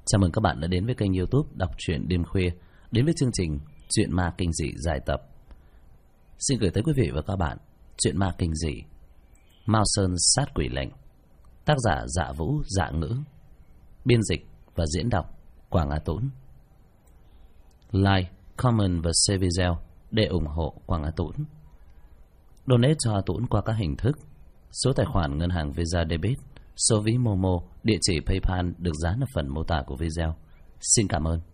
Chào mừng các bạn đã đến với kênh YouTube Đọc truyện đêm khuya, đến với chương trình Truyện ma kinh dị dài tập. Xin gửi tới quý vị và các bạn truyện ma kinh dị Mao Sơn sát quỷ lệnh, tác giả Dạ Vũ Dạ Ngữ, biên dịch và diễn đọc Quảng Á Tún. Like, comment và share video để ủng hộ Quảng Á Tún. Donate cho Á Tún qua các hình thức: số tài khoản ngân hàng Visa Debit, số ví Momo, địa chỉ PayPal được dán ở phần mô tả của video. Xin cảm ơn.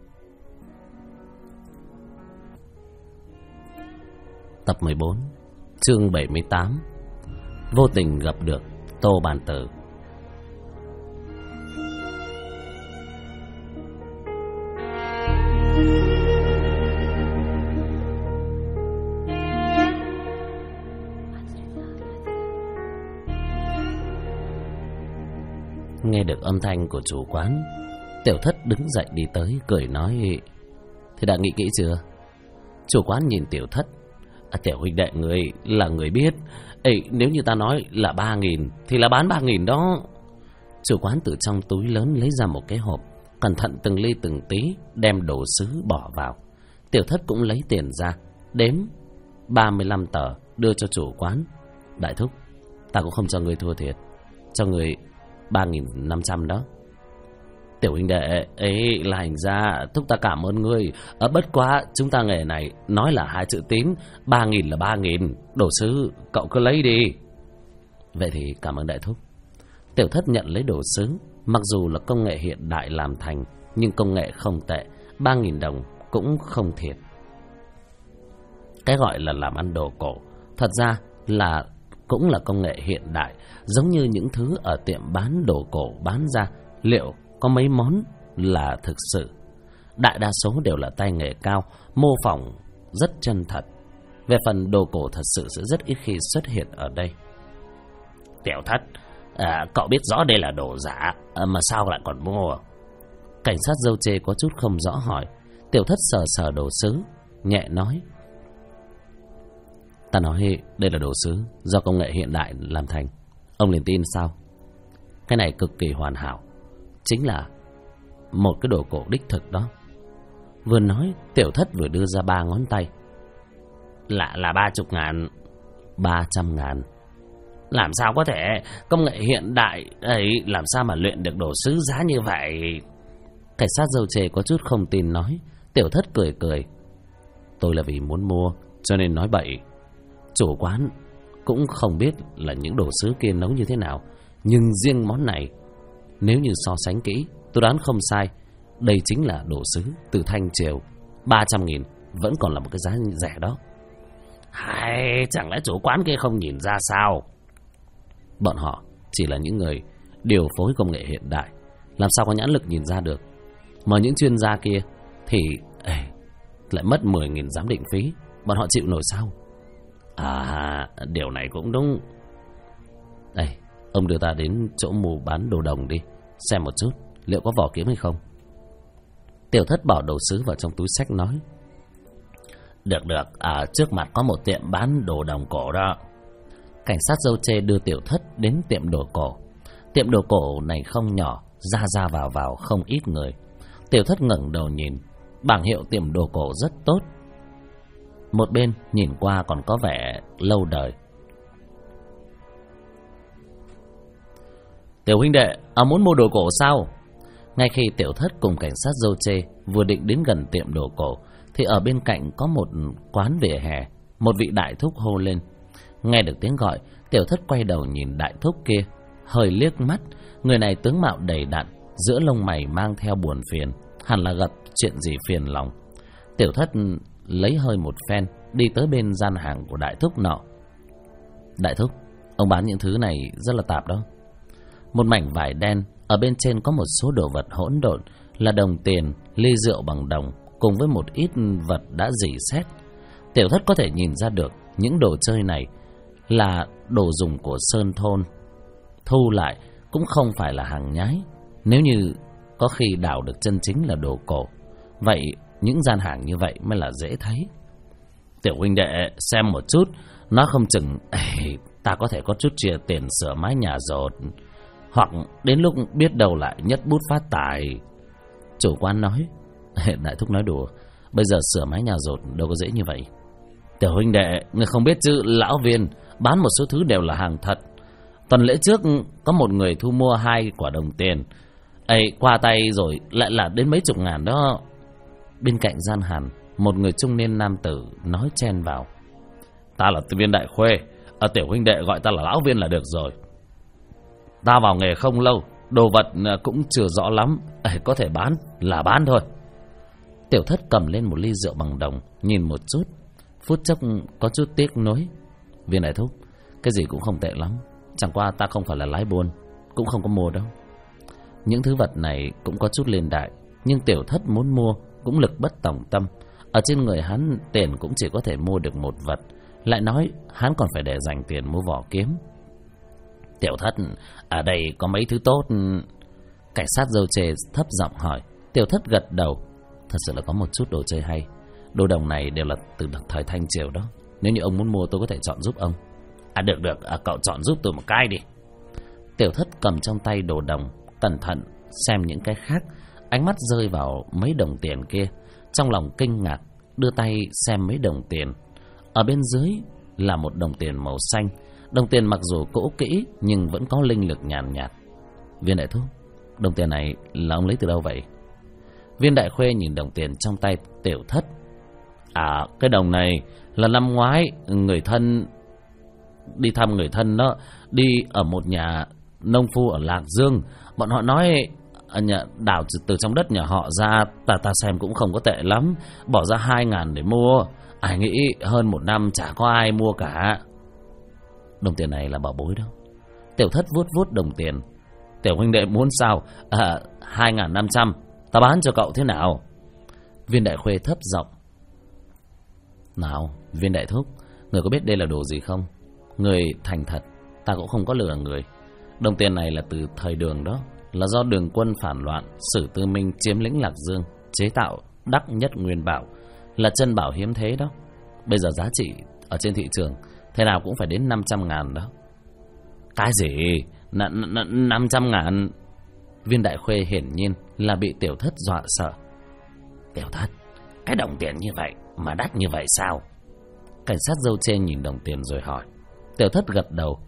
Tập 14, chương 78. Vô tình gặp được Tô Bàn Tử. Nghe được âm thanh của chủ quán, Tiểu Thất đứng dậy đi tới, cười nói: "Thế đã nghĩ kỹ chưa?" Chủ quán nhìn Tiểu Thất: "Tiểu huynh đệ người là người biết. Nếu như ta nói là 3.000 thì là bán 3.000 đó." Chủ quán từ trong túi lớn lấy ra một cái hộp, cẩn thận từng ly từng tí đem đồ sứ bỏ vào. Tiểu Thất cũng lấy tiền ra, đếm 35 tờ đưa cho chủ quán. "Đại thúc, ta cũng không cho người thua thiệt, cho người 3.500 đó." "Tiểu huynh đệ ấy là hành gia, thúc ta cảm ơn ngươi. Bất quá chúng ta nghề này nói là 2 chữ tín, 3.000 là 3.000, đồ sứ cậu cứ lấy đi." "Vậy thì cảm ơn đại thúc." Tiểu Thất nhận lấy đồ sứ. Mặc dù là công nghệ hiện đại làm thành, nhưng công nghệ không tệ, 3.000 đồng cũng không thiệt. Cái gọi là làm ăn đồ cổ thật ra là cũng là công nghệ hiện đại, giống như những thứ ở tiệm bán đồ cổ bán ra, liệu có mấy món là thực sự. Đại đa số đều là tay nghề cao, mô phỏng rất chân thật. Về phần đồ cổ thật sự sẽ rất ít khi xuất hiện ở đây. "Tiểu Thất, cậu biết rõ đây là đồ giả, mà sao lại còn mua?" Cảnh sát dâu chê có chút không rõ hỏi. Tiểu Thất sờ sờ đồ sứ, nhẹ nói: "Ta nói đây là đồ sứ do công nghệ hiện đại làm thành. Ông liền tin sao? Cái này cực kỳ hoàn hảo, chính là một cái đồ cổ đích thực đó." Vừa nói, Tiểu Thất vừa đưa ra 3 ngón tay. Là 30.000. 300.000. "Làm sao có thể? Công nghệ hiện đại ấy làm sao mà luyện được đồ sứ giá như vậy?" Cảnh sát dâu chê có chút không tin nói. Tiểu Thất cười cười: "Tôi là vì muốn mua cho nên nói bậy. Chủ quán cũng không biết là những đồ sứ kia nấu như thế nào, nhưng riêng món này, nếu như so sánh kỹ, tôi đoán không sai, đây chính là đồ sứ từ Thanh Triều. 300.000 vẫn còn là một cái giá rẻ đó." "Hay chẳng lẽ chủ quán kia không nhìn ra sao?" Bọn họ chỉ là những người điều phối công nghệ hiện đại, làm sao có nhãn lực nhìn ra được. Mà những chuyên gia kia thì lại mất 10.000 giám định phí, bọn họ chịu nổi sao? Điều này cũng đúng. Đây, ông đưa ta đến chỗ mù bán đồ đồng đi, xem một chút liệu có vỏ kiếm hay không." Tiểu Thất bỏ đồ sứ vào trong túi xách nói: Được, ở trước mặt có một tiệm bán đồ đồng cổ đó." Cảnh sát dâu chê đưa Tiểu Thất đến tiệm đồ cổ. Tiệm đồ cổ này không nhỏ, ra vào không ít người. Tiểu Thất ngẩng đầu nhìn, bảng hiệu tiệm đồ cổ rất tốt, một bên nhìn qua còn có vẻ lâu đời. "Tiểu huynh đệ, muốn mua đồ cổ sao?" Ngay khi Tiểu Thất cùng cảnh sát dâu chê vừa định đến gần tiệm đồ cổ, thì ở bên cạnh có một quán vỉa hè, một vị đại thúc hô lên. Nghe được tiếng gọi, Tiểu Thất quay đầu nhìn đại thúc kia, hơi liếc mắt. Người này tướng mạo đầy đặn, giữa lông mày mang theo buồn phiền, hẳn là gặp chuyện gì phiền lòng. Tiểu Thất lấy hơi một phen, đi tới bên gian hàng của đại thúc nọ. "Đại thúc, ông bán những thứ này rất là tạp đó." Một mảnh vải đen, ở bên trên có một số đồ vật hỗn độn, là đồng tiền, ly rượu bằng đồng, cùng với một ít vật đã rỉ sét. Tiểu Thất có thể nhìn ra được những đồ chơi này là đồ dùng của Sơn thôn, thu lại cũng không phải là hàng nhái. Nếu như có khi đào được chân chính là đồ cổ, vậy những gian hàng như vậy mới là dễ thấy. "Tiểu huynh đệ xem một chút, nó không chừng ta có thể có chút chia tiền sửa mái nhà rột, hoặc đến lúc biết đâu lại nhất bút phát tài." Chủ quán nói: Đại thúc nói đùa, bây giờ sửa mái nhà dột đâu có dễ như vậy. Tiểu huynh đệ, người không biết chứ, lão Viên bán một số thứ đều là hàng thật. Tuần lễ trước có một người thu mua 2 quả đồng tiền ấy qua tay rồi lại là đến mấy chục ngàn đó. Bên cạnh gian hàng, một người trung niên nam tử nói chen vào: Ta là Viên Đại Khuê, tiểu huynh đệ gọi ta là lão Viên là được rồi. Ta vào nghề không lâu, đồ vật cũng chưa rõ lắm, có thể bán là bán thôi. Tiểu Thất cầm lên một ly rượu bằng đồng, nhìn một chút, phút chốc có chút tiếc nuối. Viên đại thúc, cái gì cũng không tệ lắm, chẳng qua ta không phải là lái buôn, cũng không có mua đâu. Những thứ vật này cũng có chút liên đại, nhưng Tiểu Thất muốn mua cũng lực bất tòng tâm. Ở trên người hắn tiền cũng chỉ có thể mua được một vật, lại nói hắn còn phải để dành tiền mua vỏ kiếm. Tiểu Thất, ở đây có mấy thứ tốt. Cảnh sát dâu chê thấp giọng hỏi. Tiểu Thất gật đầu. Thật sự là có một chút đồ chơi hay. Đồ đồng này đều là từ thời Thanh Triều đó. Nếu như ông muốn mua tôi có thể chọn giúp ông. Được, cậu chọn giúp tôi một cái đi. Tiểu Thất cầm trong tay đồ đồng, cẩn thận xem những cái khác. Ánh mắt rơi vào mấy đồng tiền kia, trong lòng kinh ngạc, đưa tay xem mấy đồng tiền. Ở bên dưới là một đồng tiền màu xanh. Đồng tiền mặc dù cũ kỹ nhưng vẫn có linh lực nhàn nhạt. Viên đại thúc, đồng tiền này là ông lấy từ đâu vậy? Viên Đại Khuê nhìn đồng tiền trong tay Tiểu Thất. Cái đồng này là năm ngoái người thân đi thăm người thân đó, đi ở một nhà nông phu ở Lạc Dương. Bọn họ nói đào từ trong đất nhà họ ra, ta xem cũng không có tệ lắm, bỏ ra 2.000 để mua. Ai nghĩ hơn 1 năm chả có ai mua cả. Đồng tiền này là bảo bối đâu. Tiểu Thất vuốt vuốt đồng tiền. Tiểu huynh đệ muốn sao? 2.500, ta bán cho cậu thế nào? Viên Đại Khuê thấp giọng. Nào, Viên đại thúc, người có biết đây là đồ gì không? Người thành thật, ta cũng không có lừa người. Đồng tiền này là từ thời Đường đó, là do Đường quân phản loạn, Sử Tư Minh chiếm lĩnh Lạc Dương, chế tạo Đắc Nhất Nguyên Bảo, là chân bảo hiếm thế đó. Bây giờ giá trị ở trên thị trường thế nào cũng phải đến 500.000 đó. Cái gì? 500.000? Viên Đại Khuê hiển nhiên là bị Tiểu Thất dọa sợ. Tiểu Thất, cái đồng tiền như vậy mà đắt như vậy sao? Cảnh sát dâu chê nhìn đồng tiền rồi hỏi. Tiểu Thất gật đầu.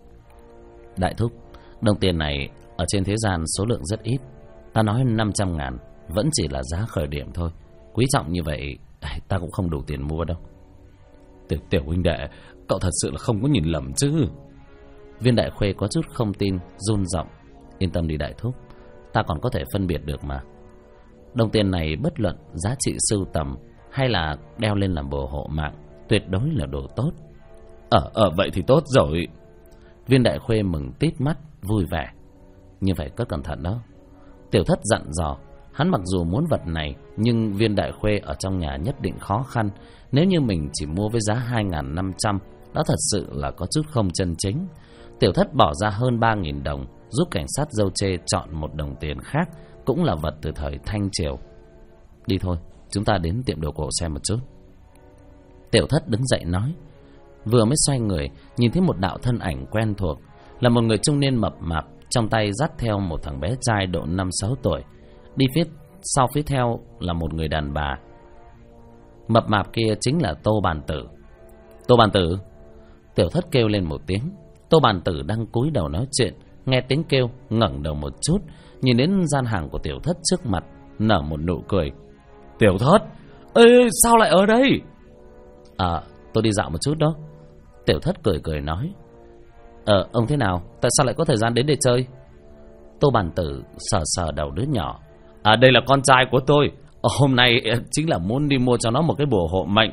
Đại thúc, đồng tiền này ở trên thế gian số lượng rất ít. Ta nói 500.000 vẫn chỉ là giá khởi điểm thôi. Quý trọng như vậy ta cũng không đủ tiền mua đâu. Tiểu huynh đệ, cậu thật sự là không có nhìn lầm chứ? Viên Đại Khuê có chút không tin, run giọng. Yên tâm đi đại thúc, ta còn có thể phân biệt được mà. Đồng tiền này bất luận giá trị sưu tầm hay là đeo lên làm bùa hộ mạng, tuyệt đối là đồ tốt. Vậy thì tốt rồi. Viên Đại Khuê mừng tít mắt, vui vẻ. Như vậy cất cẩn thận đó. Tiểu Thất dặn dò. Hắn mặc dù muốn vật này, nhưng Viên Đại Khuê ở trong nhà nhất định khó khăn. Nếu như mình chỉ mua với giá 2.500, đó thật sự là có chút không chân chính. Tiểu Thất bỏ ra hơn 3.000 đồng, giúp cảnh sát dâu chê chọn một đồng tiền khác, cũng là vật từ thời Thanh Triều. Đi thôi, chúng ta đến tiệm đồ cổ xem một chút. Tiểu Thất đứng dậy nói. Vừa mới xoay người, nhìn thấy một đạo thân ảnh quen thuộc, là một người trung niên mập mạp, trong tay dắt theo một thằng bé trai độ 5-6 tuổi. Đi phía theo là một người đàn bà. Mập mạp kia chính là Tô Bàn Tử. Tô Bàn Tử! Tiểu Thất kêu lên một tiếng. Tô Bàn Tử đang cúi đầu nói chuyện, nghe tiếng kêu ngẩng đầu một chút, nhìn đến gian hàng của Tiểu Thất trước mặt, nở một nụ cười. Tiểu Thất! Ê, sao lại ở đây? Tôi đi dạo một chút đó. Tiểu Thất cười nói. Ông thế nào? Tại sao lại có thời gian đến để chơi? Tô Bàn Tử sờ đầu đứa nhỏ. Đây là con trai của tôi. Hôm nay chính là muốn đi mua cho nó một cái bùa hộ mệnh.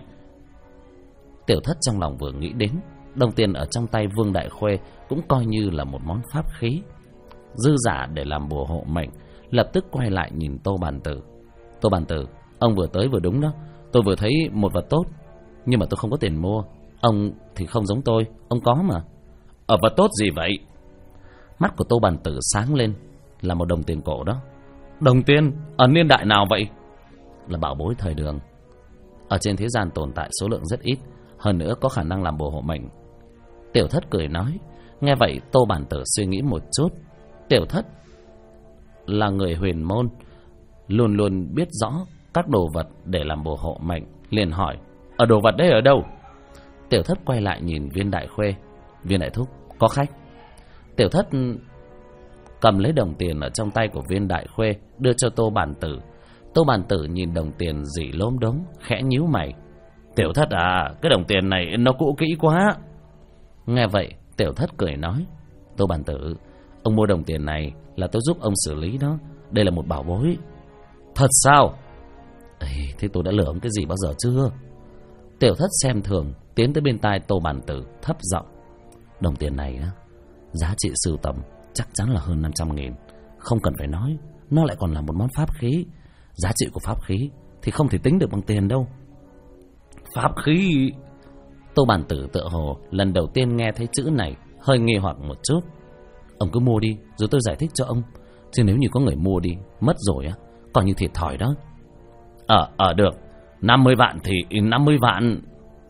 Tiểu Thất trong lòng vừa nghĩ đến, đồng tiền ở trong tay Vương Đại Khuê cũng coi như là một món pháp khí, dư giả để làm bùa hộ mệnh. Lập tức quay lại nhìn Tô Bàn Tử. Tô Bàn Tử, ông vừa tới vừa đúng đó. Tôi vừa thấy một vật tốt, nhưng mà tôi không có tiền mua. Ông thì không giống tôi, ông có mà. Vật tốt gì vậy? Mắt của Tô Bàn Tử sáng lên. Là một đồng tiền cổ đó. Đồng tiền? Ở niên đại nào vậy? Là bảo bối thời Đường. Ở trên thế gian tồn tại số lượng rất ít, hơn nữa có khả năng làm bùa hộ mệnh. Tiểu Thất cười nói. Nghe vậy Tô Bàn Tử suy nghĩ một chút. Tiểu Thất là người huyền môn, luôn luôn biết rõ các đồ vật để làm bùa hộ mệnh, liền hỏi: Ở đồ vật đấy ở đâu? Tiểu Thất quay lại nhìn Viên Đại Khuê. Viên đại thúc, có khách. Tiểu Thất cầm lấy đồng tiền ở trong tay của Viên Đại Khuê, đưa cho Tô Bản Tử. Tô Bản Tử nhìn đồng tiền rỉ lốm đốm, khẽ nhíu mày. Tiểu Thất à, cái đồng tiền này nó cũ kỹ quá. Nghe vậy, Tiểu Thất cười nói: Tô Bản Tử, ông mua đồng tiền này là tôi giúp ông xử lý đó. Đây là một bảo bối. Thật sao? Ê, thế tôi đã lừa ông cái gì bao giờ chưa? Tiểu Thất xem thường, tiến tới bên tai Tô Bản Tử, thấp giọng: Đồng tiền này á, giá trị sưu tầm chắc chắn là hơn 500.000. Không cần phải nói, nó lại còn là một món pháp khí. Giá trị của pháp khí thì không thể tính được bằng tiền đâu. Pháp khí? Tô Bản Tử tựa hồ lần đầu tiên nghe thấy chữ này, hơi nghi hoặc một chút. Ông cứ mua đi, rồi tôi giải thích cho ông. Chứ nếu như có người mua đi, mất rồi á, coi như thiệt thòi đó. Được, 50 vạn thì 50 vạn.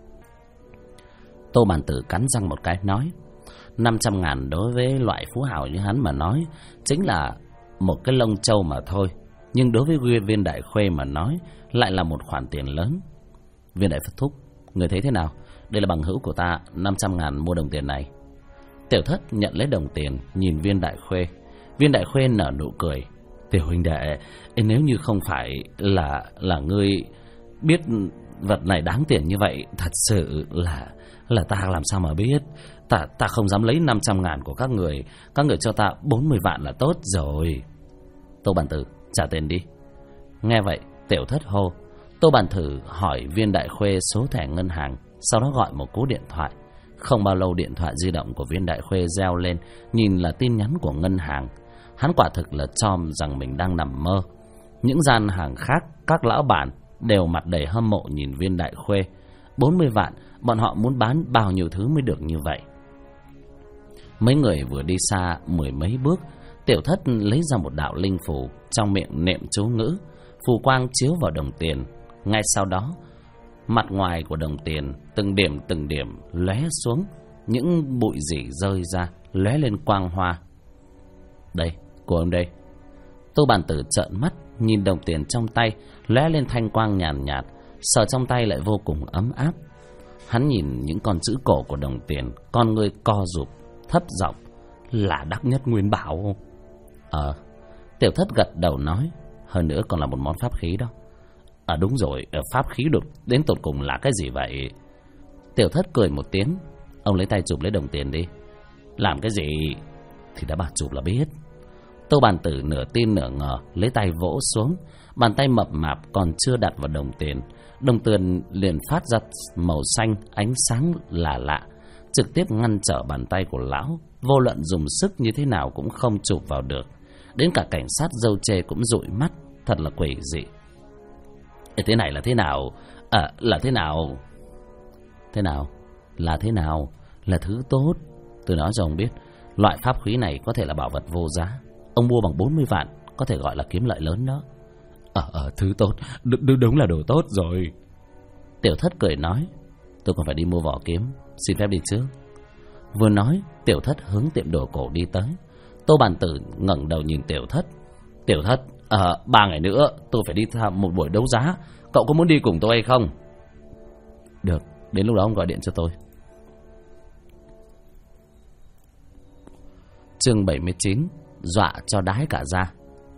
Tô Bản Tử cắn răng một cái nói: 500.000 đối với loại phú hào như hắn mà nói chính là một cái lông trâu mà thôi. Nhưng đối với Viên Đại Khuê mà nói lại là một khoản tiền lớn. Viên Đại Thúc, người thấy thế nào? Đây là bằng hữu của ta, 500.000 mua đồng tiền này. Tiểu Thất nhận lấy đồng tiền, nhìn Viên Đại Khuê. Viên Đại Khuê nở nụ cười: Tiểu huynh đệ, nếu như không phải là ngươi biết vật này đáng tiền như vậy, thật sự là ta làm sao mà biết. Ta không dám lấy 500.000 của các người. Các người cho ta 40 vạn là tốt rồi. Tô Bản Tử, trả tiền đi. Nghe vậy, Tiểu Thất hô. Tô Bản Tử hỏi Viên Đại Khuê số thẻ ngân hàng, sau đó gọi một cú điện thoại. Không bao lâu điện thoại di động của Viên Đại Khuê reo lên, nhìn là tin nhắn của ngân hàng. Hắn quả thực là cho rằng mình đang nằm mơ. Những gian hàng khác, các lão bản đều mặt đầy hâm mộ nhìn Viên Đại Khuê. 40 vạn, bọn họ muốn bán bao nhiêu thứ mới được như vậy. Mấy người vừa đi xa 10 mấy bước, Tiểu Thất lấy ra một đạo linh phù, trong miệng niệm chú ngữ. Phù quang chiếu vào đồng tiền. Ngay sau đó, mặt ngoài của đồng tiền từng điểm lóe xuống, những bụi rỉ rơi ra, lóe lên quang hoa. Đây, của ông đây. Tô Bản Tử trợn mắt nhìn đồng tiền trong tay, lóe lên thanh quang nhàn nhạt, sờ trong tay lại vô cùng ấm áp. Hắn nhìn những con chữ cổ của đồng tiền, con người co rụp, thấp giọng: Là Đắc Nhất Nguyên Bảo. Tiểu Thất gật đầu nói: Hơn nữa còn là một món pháp khí đó. Đúng rồi, pháp khí được đến tột cùng là cái gì vậy? Tiểu Thất cười một tiếng: Ông lấy tay chụp lấy đồng tiền đi. Làm cái gì? Thì đã bà chụp là biết. Tô Bản Tử nửa tin nửa ngờ, lấy tay vỗ xuống. Bàn tay mập mạp còn chưa đặt vào đồng tiền, đồng tiền liền phát ra màu xanh, ánh sáng lạ lạ, trực tiếp ngăn trở bàn tay của lão. Vô luận dùng sức như thế nào cũng không chụp vào được. Đến cả cảnh sát râu chê cũng dụi mắt, thật là quỷ dị. Thế này là thế nào? Là thế nào? Thế nào? Là thế nào? Là thứ tốt. Tôi nói cho ông biết, loại pháp khí này có thể là bảo vật vô giá. Ông mua bằng 40 vạn, có thể gọi là kiếm lợi lớn đó. Thứ tốt, đúng là đồ tốt rồi. Tiểu Thất cười nói: Tôi còn phải đi mua vỏ kiếm, xin phép đi trước. Vừa nói, Tiểu Thất hướng tiệm đồ cổ đi tới. Tô Bản Tử ngẩng đầu nhìn Tiểu Thất: Tiểu Thất, 3 ngày nữa tôi phải đi tham một buổi đấu giá. Cậu có muốn đi cùng tôi hay không? Được, đến lúc đó ông gọi điện cho tôi. Chương 79: Dọa cho đái cả da.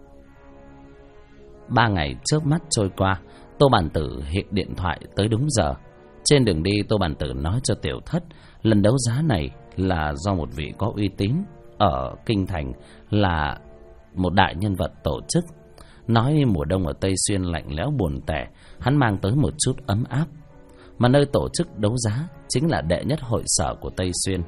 3 ngày trước mắt trôi qua, Tô Bản Tử hiện điện thoại tới đúng giờ. Trên đường đi, Tô Bản Tử nói cho Tiểu Thất lần đấu giá này là do một vị có uy tín ở Kinh Thành, là một đại nhân vật tổ chức. Nói mùa đông ở Tây Xuyên lạnh lẽo buồn tẻ, hắn mang tới một chút ấm áp. Mà nơi tổ chức đấu giá chính là đệ nhất hội sở của Tây Xuyên.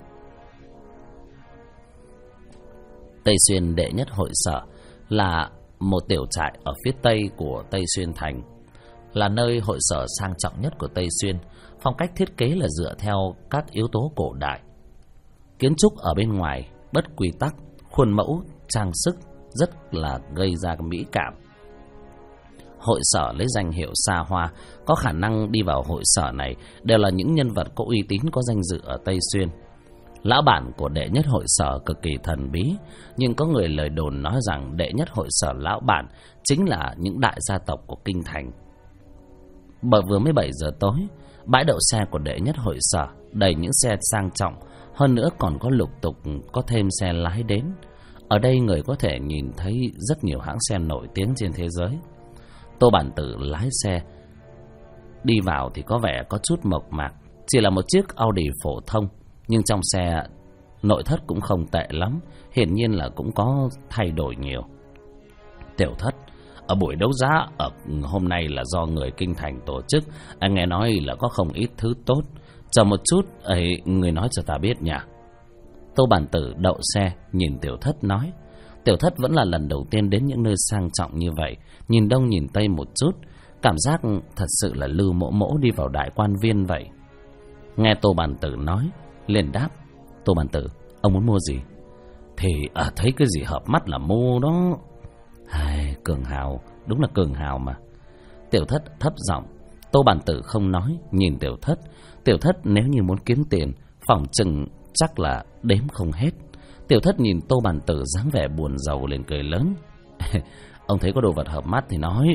Tây Xuyên đệ nhất hội sở là một tiểu trại ở phía tây của Tây Xuyên thành, là nơi hội sở sang trọng nhất của Tây Xuyên. Phong cách thiết kế là dựa theo các yếu tố cổ đại. Kiến trúc ở bên ngoài bất quy tắc, khuôn mẫu, trang sức rất là gây ra mỹ cảm. Hội sở lấy danh hiệu xa hoa, có khả năng đi vào hội sở này đều là những nhân vật có uy tín, có danh dự ở Tây Xuyên. Lão bản của đệ nhất hội sở cực kỳ thần bí, nhưng có người lời đồn nói rằng đệ nhất hội sở lão bản chính là những đại gia tộc của kinh thành. Bởi vừa mới 7 giờ tối, bãi đậu xe của đệ nhất hội sở đầy những xe sang trọng, hơn nữa còn có lục tục có thêm xe lái đến. Ở đây người có thể nhìn thấy rất nhiều hãng xe nổi tiếng trên thế giới. Tô Bản Tử lái xe đi vào thì có vẻ có chút mộc mạc, chỉ là một chiếc Audi phổ thông, nhưng trong xe nội thất cũng không tệ lắm, hiển nhiên là cũng có thay đổi nhiều. Tiểu Thất, ở buổi đấu giá ở hôm nay là do người kinh thành tổ chức, anh nghe nói là có không ít thứ tốt. Chờ một chút, ấy người nói cho ta biết nhỉ. Tô Bản Tử đậu xe, nhìn Tiểu Thất nói. Tiểu Thất vẫn là lần đầu tiên đến những nơi sang trọng như vậy, nhìn đông nhìn tây một chút, cảm giác thật sự là Lưu Mỗ Mỗ đi vào đại quan viên vậy. Nghe Tô Bản Tử nói, liền đáp. Tô Bản Tử, ông muốn mua gì? Thì thấy cái gì hợp mắt là mua đó. Ai, cường hào, đúng là cường hào mà. Tiểu Thất thấp giọng. Tô Bản Tử không nói, nhìn Tiểu Thất. Tiểu Thất nếu như muốn kiếm tiền, phỏng chừng chắc là đếm không hết. Tiểu Thất nhìn Tô Bản Tử dáng vẻ buồn rầu liền cười lớn. Ông thấy có đồ vật hợp mắt thì nói.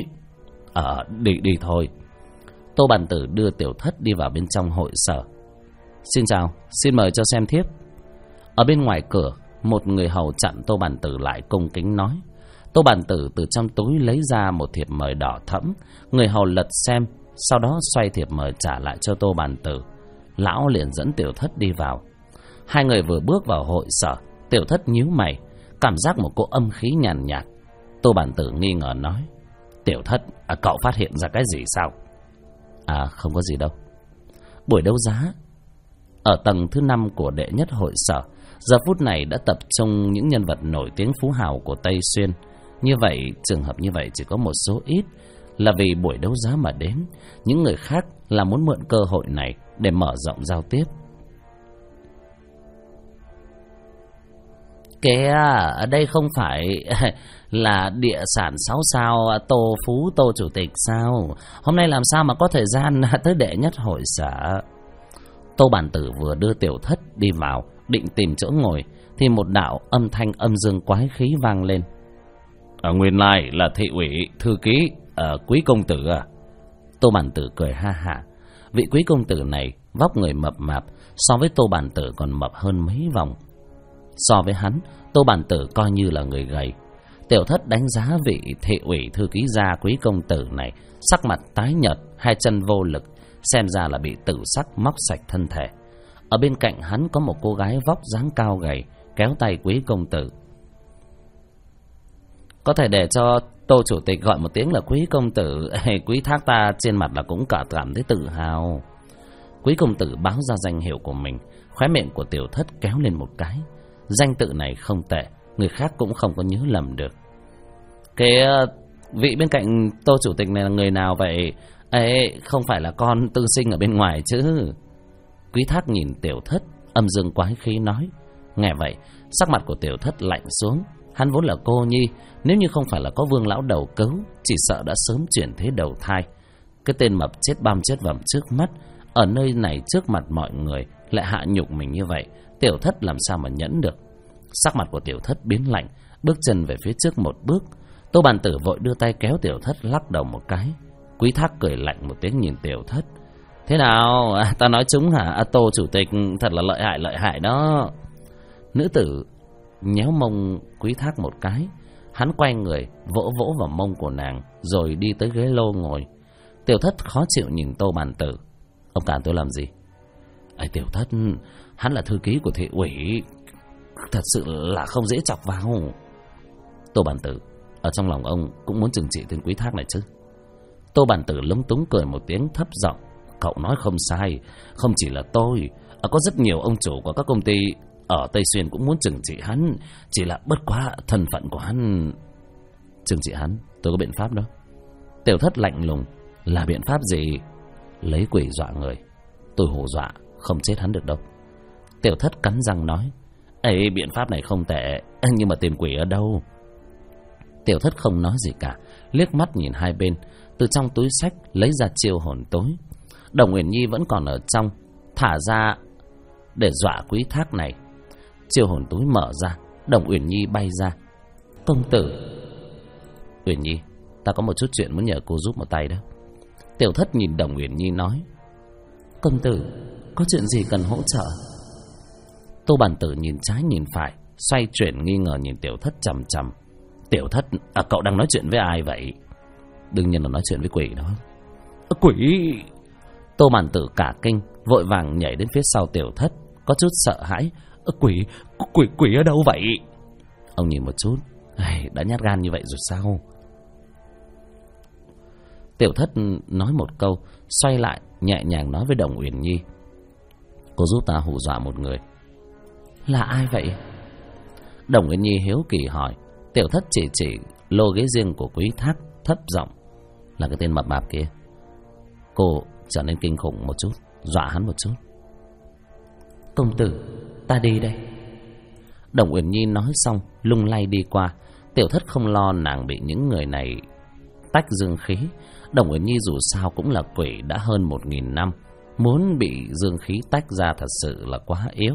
Đi thôi. Tô Bản Tử đưa Tiểu Thất đi vào bên trong hội sở. Xin chào, xin mời cho xem thiếp. Ở bên ngoài cửa, một người hầu chặn Tô Bản Tử lại cung kính nói. Tô Bản Tử từ trong túi lấy ra một thiệp mời đỏ thẫm. Người hầu lật xem, sau đó xoay thiệp mời trả lại cho Tô Bản Tử. Lão liền dẫn Tiểu Thất đi vào. Hai người vừa bước vào hội sở, Tiểu Thất nhíu mày, cảm giác một cỗ âm khí nhàn nhạt. Tô Bản Tử nghi ngờ nói. Tiểu Thất, cậu phát hiện ra cái gì sao? Không có gì đâu. Buổi đấu giá ở tầng thứ 5 của đệ nhất hội sở giờ phút này đã tập trung những nhân vật nổi tiếng phú hào của Tây Xuyên. Như vậy, trường hợp như vậy chỉ có một số ít là vì buổi đấu giá mà đến. Những người khác là muốn mượn cơ hội này để mở rộng giao tiếp. Kìa, ở đây không phải là địa sản 6 sao Tô Phú Tô Chủ tịch sao? Hôm nay làm sao mà có thời gian tới đệ nhất hội sở? Tô Bản Tử vừa đưa Tiểu Thất đi vào, định tìm chỗ ngồi, thì một đạo âm thanh âm dương quái khí vang lên. Nguyên lai là thị ủy thư ký Quý công tử à? Tô Bản Tử cười ha hả. Vị Quý công tử này vóc người mập mạp, so với Tô Bản Tử còn mập hơn mấy vòng. So với hắn, Tô Bản Tử coi như là người gầy. Tiểu Thất đánh giá vị thị ủy thư ký gia Quý công tử này, sắc mặt tái nhợt, hai chân vô lực, xem ra là bị tử sắc móc sạch thân thể. Ở bên cạnh hắn có một cô gái vóc dáng cao gầy, kéo tay Quý công tử. Có thể để cho Tô chủ tịch gọi một tiếng là Quý công tử, Quý thác ta trên mặt là cũng cảm thấy tự hào. Quý công tử báo ra danh hiệu của mình, khóe miệng của Tiểu Thất kéo lên một cái. Danh tự này không tệ, người khác cũng không có nhớ lầm được. Cái vị bên cạnh Tô chủ tịch này là người nào vậy? Không phải là con tư sinh ở bên ngoài chứ? Quý Thác nhìn Tiểu Thất, âm dương quái khí nói. Nghe vậy, sắc mặt của Tiểu Thất lạnh xuống. Hắn vốn là cô nhi, nếu như không phải là có Vương lão đầu cứu, chỉ sợ đã sớm chuyển thế đầu thai. Cái tên mập chết băm chết vầm trước mắt, ở nơi này trước mặt mọi người lại hạ nhục mình như vậy, Tiểu Thất làm sao mà nhẫn được. Sắc mặt của Tiểu Thất biến lạnh, bước chân về phía trước một bước. Tô Bản Tử vội đưa tay kéo Tiểu Thất, lắc đầu một cái. Quý Thác cười lạnh một tiếng nhìn Tiểu Thất. Thế nào, ta nói chúng hả? Tô chủ tịch thật là lợi hại đó. Nữ tử nhéo mông Quý Thác một cái. Hắn quay người vỗ vỗ vào mông của nàng, rồi đi tới ghế lô ngồi. Tiểu Thất khó chịu nhìn Tô Bản Tử. Ông cản tôi làm gì? Tiểu Thất, hắn là thư ký của thị ủy, thật sự là không dễ chọc vào. Tô Bản Tử, ở trong lòng ông cũng muốn trừng trị tên Quý Thác này chứ? Tô Bản Tử lúng túng cười một tiếng thấp giọng. Cậu nói không sai, không chỉ là tôi, có rất nhiều ông chủ của các công ty ở Tây Xuyên cũng muốn trừng trị hắn, chỉ là bất quá thân phận của hắn. Trừng trị hắn, tôi có biện pháp đâu. Tiểu Thất lạnh lùng. Là biện pháp gì? Lấy quỷ dọa người. Tôi hù dọa, không chết hắn được đâu. Tiểu Thất cắn răng nói. Biện pháp này không tệ, nhưng mà tiền quỷ ở đâu? Tiểu Thất không nói gì cả, liếc mắt nhìn hai bên, từ trong túi xách lấy ra chiêu hồn tối. Đồng Uyển Nhi vẫn còn ở trong, thả ra để dọa Quý Thác này. Chiêu hồn túi mở ra, Đồng Uyển Nhi bay ra. Công tử. Uyển Nhi, ta có một chút chuyện muốn nhờ cô giúp một tay đó. Tiểu Thất nhìn Đồng Uyển Nhi nói. Công tử, có chuyện gì cần hỗ trợ? Tô Bản Tử nhìn trái nhìn phải, xoay chuyển nghi ngờ nhìn Tiểu Thất chằm chằm. Tiểu Thất, cậu đang nói chuyện với ai vậy? Đương nhiên là nói chuyện với quỷ đó. Quỷ? Tô Bản Tử cả kinh, vội vàng nhảy đến phía sau Tiểu Thất, có chút sợ hãi. Quỷ ở đâu vậy? Ông nhìn một chút, đã nhát gan như vậy rồi sao? Tiểu Thất nói một câu, xoay lại nhẹ nhàng nói với Đồng Uyển Nhi. Cô giúp ta hù dọa một người. Là ai vậy? Đồng Uyển Nhi hiếu kỳ hỏi. Tiểu Thất chỉ lô ghế riêng của Quý Thác, thấp giọng. Là cái tên mập mạp kia. Cô trở nên kinh khủng một chút, dọa hắn một chút. Công tử, ta đi đây. Đồng Uyển Nhi nói xong, lung lay đi qua. Tiểu Thất không lo nàng bị những người này tách dương khí. Đồng Uyển Nhi dù sao cũng là quỷ đã hơn 1000 năm, muốn bị dương khí tách ra thật sự là quá yếu.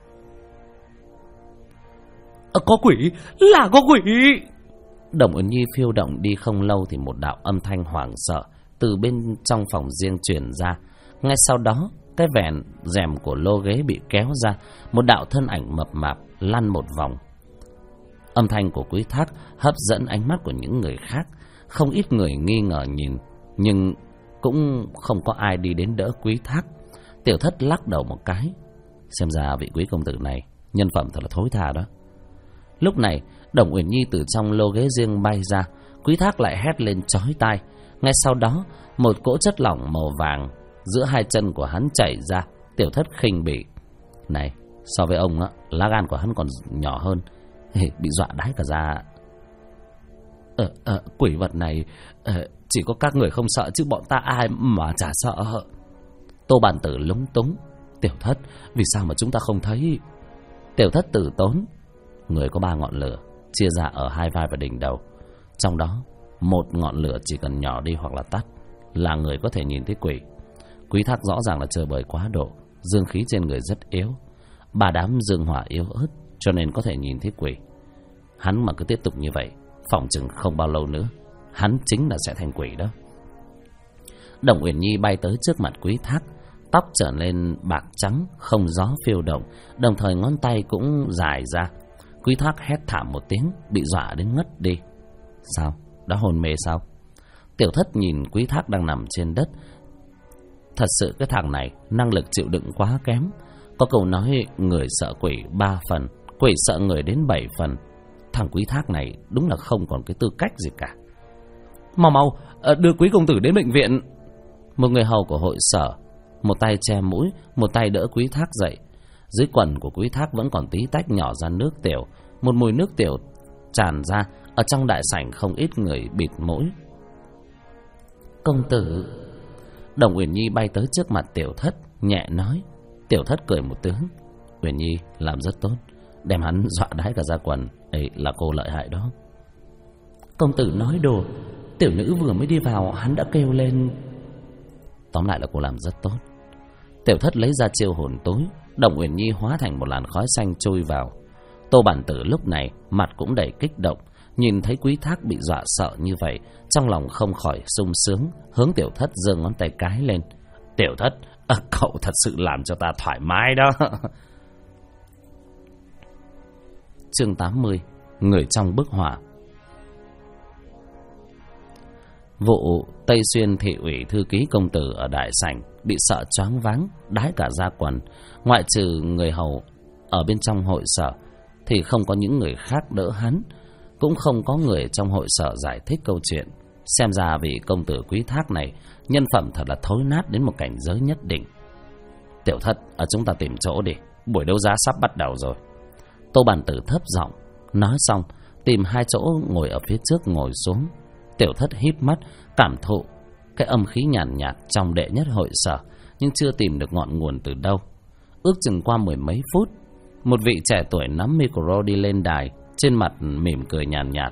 Có quỷ, là có quỷ. Đồng Uyển Nhi phiêu động đi không lâu thì một đạo âm thanh hoảng sợ từ bên trong phòng riêng truyền ra. Ngay sau đó, cái rèm của lô ghế bị kéo ra, một đạo thân ảnh mập mạp lăn một vòng. Âm thanh của Quý Thác hấp dẫn ánh mắt của những người khác. Không ít người nghi ngờ nhìn, nhưng cũng không có ai đi đến đỡ Quý Thác. Tiểu Thất lắc đầu một cái. Xem ra vị quý công tử này nhân phẩm thật là thối tha đó. Lúc này Đồng Uyển Nhi từ trong lô ghế riêng bay ra. Quý Thác lại hét lên chói tai. Ngay sau đó, một cỗ chất lỏng màu vàng giữa hai chân của hắn chảy ra. Tiểu Thất khinh bỉ. Này, so với ông á, lá gan của hắn còn nhỏ hơn. Bị dọa đái cả da. Quỷ vật này chỉ có các người không sợ, chứ bọn ta ai mà chả sợ. Tô Bản Tử lúng túng. Tiểu Thất, vì sao mà chúng ta không thấy? Tiểu Thất từ tốn. Người có 3 ngọn lửa, chia ra ở 2 vai và đỉnh đầu. Trong đó, một ngọn lửa chỉ cần nhỏ đi hoặc là tắt là người có thể nhìn thấy quỷ. Quý Thác rõ ràng là chơi bời quá độ, dương khí trên người rất yếu. 3 đám dương hỏa yếu ớt, cho nên có thể nhìn thấy quỷ. Hắn mà cứ tiếp tục như vậy, phỏng chừng không bao lâu nữa hắn chính là sẽ thành quỷ đó. Đồng Uyển Nhi bay tới trước mặt Quý Thác, tóc trở nên bạc trắng, không gió phiêu động, đồng thời ngón tay cũng dài ra. Quý Thác hét thảm một tiếng, bị dọa đến ngất đi. Sao? Đã hôn mê sao? Tiểu Thất nhìn Quý Thác đang nằm trên đất. Thật sự cái thằng này năng lực chịu đựng quá kém. Có câu nói người sợ quỷ 3 phần, quỷ sợ người đến 7 phần. Thằng Quý Thác này đúng là không còn cái tư cách gì cả. Mau đưa quý công tử đến bệnh viện. Một người hầu của hội sở, một tay che mũi, một tay đỡ Quý Thác dậy. Dưới quần của Quý Thác vẫn còn tí tách nhỏ ra nước tiểu. Một mùi nước tiểu tràn ra. Ở trong đại sảnh không ít người bịt mũi. Công tử. Đồng Uyển Nhi bay tới trước mặt Tiểu Thất, nhẹ nói. Tiểu Thất cười một tiếng. Uyển Nhi làm rất tốt, đem hắn dọa đái cả ra quần. Ấy là cô lợi hại đó. Công tử nói đùa, tiểu nữ vừa mới đi vào hắn đã kêu lên. Tóm lại là cô làm rất tốt. Tiểu Thất lấy ra chiêu hồn tối. Đồng Uyển Nhi hóa thành một làn khói xanh trôi vào. Tô Bản Tử lúc này mặt cũng đầy kích động. Nhìn thấy Quý Thác bị dọa sợ như vậy, trong lòng không khỏi sung sướng, hướng Tiểu Thất giơ ngón tay cái lên. Tiểu Thất, cậu thật sự làm cho ta thoải mái đó. Chương 80. Người trong bức họa. Vụ Tây Xuyên thị ủy thư ký công tử ở đại sảnh bị sợ choáng váng, đái cả da quần. Ngoại trừ người hầu ở bên trong hội sở thì không có những người khác đỡ hắn, cũng không có người trong hội sở giải thích câu chuyện. Xem ra vị công tử Quý Thác này nhân phẩm thật là thối nát đến một cảnh giới nhất định. Tiểu Thất, ở chúng ta tìm chỗ đi, buổi đấu giá sắp bắt đầu rồi. Tô Bản Tử thấp giọng nói xong, tìm 2 chỗ ngồi ở phía trước ngồi xuống. Tiểu Thất híp mắt cảm thụ cái âm khí nhàn nhạt trong đệ nhất hội sở, nhưng chưa tìm được ngọn nguồn từ đâu. Ước chừng qua 10 mấy phút, một vị trẻ tuổi nắm micro đi lên đài, trên mặt mỉm cười nhàn nhạt.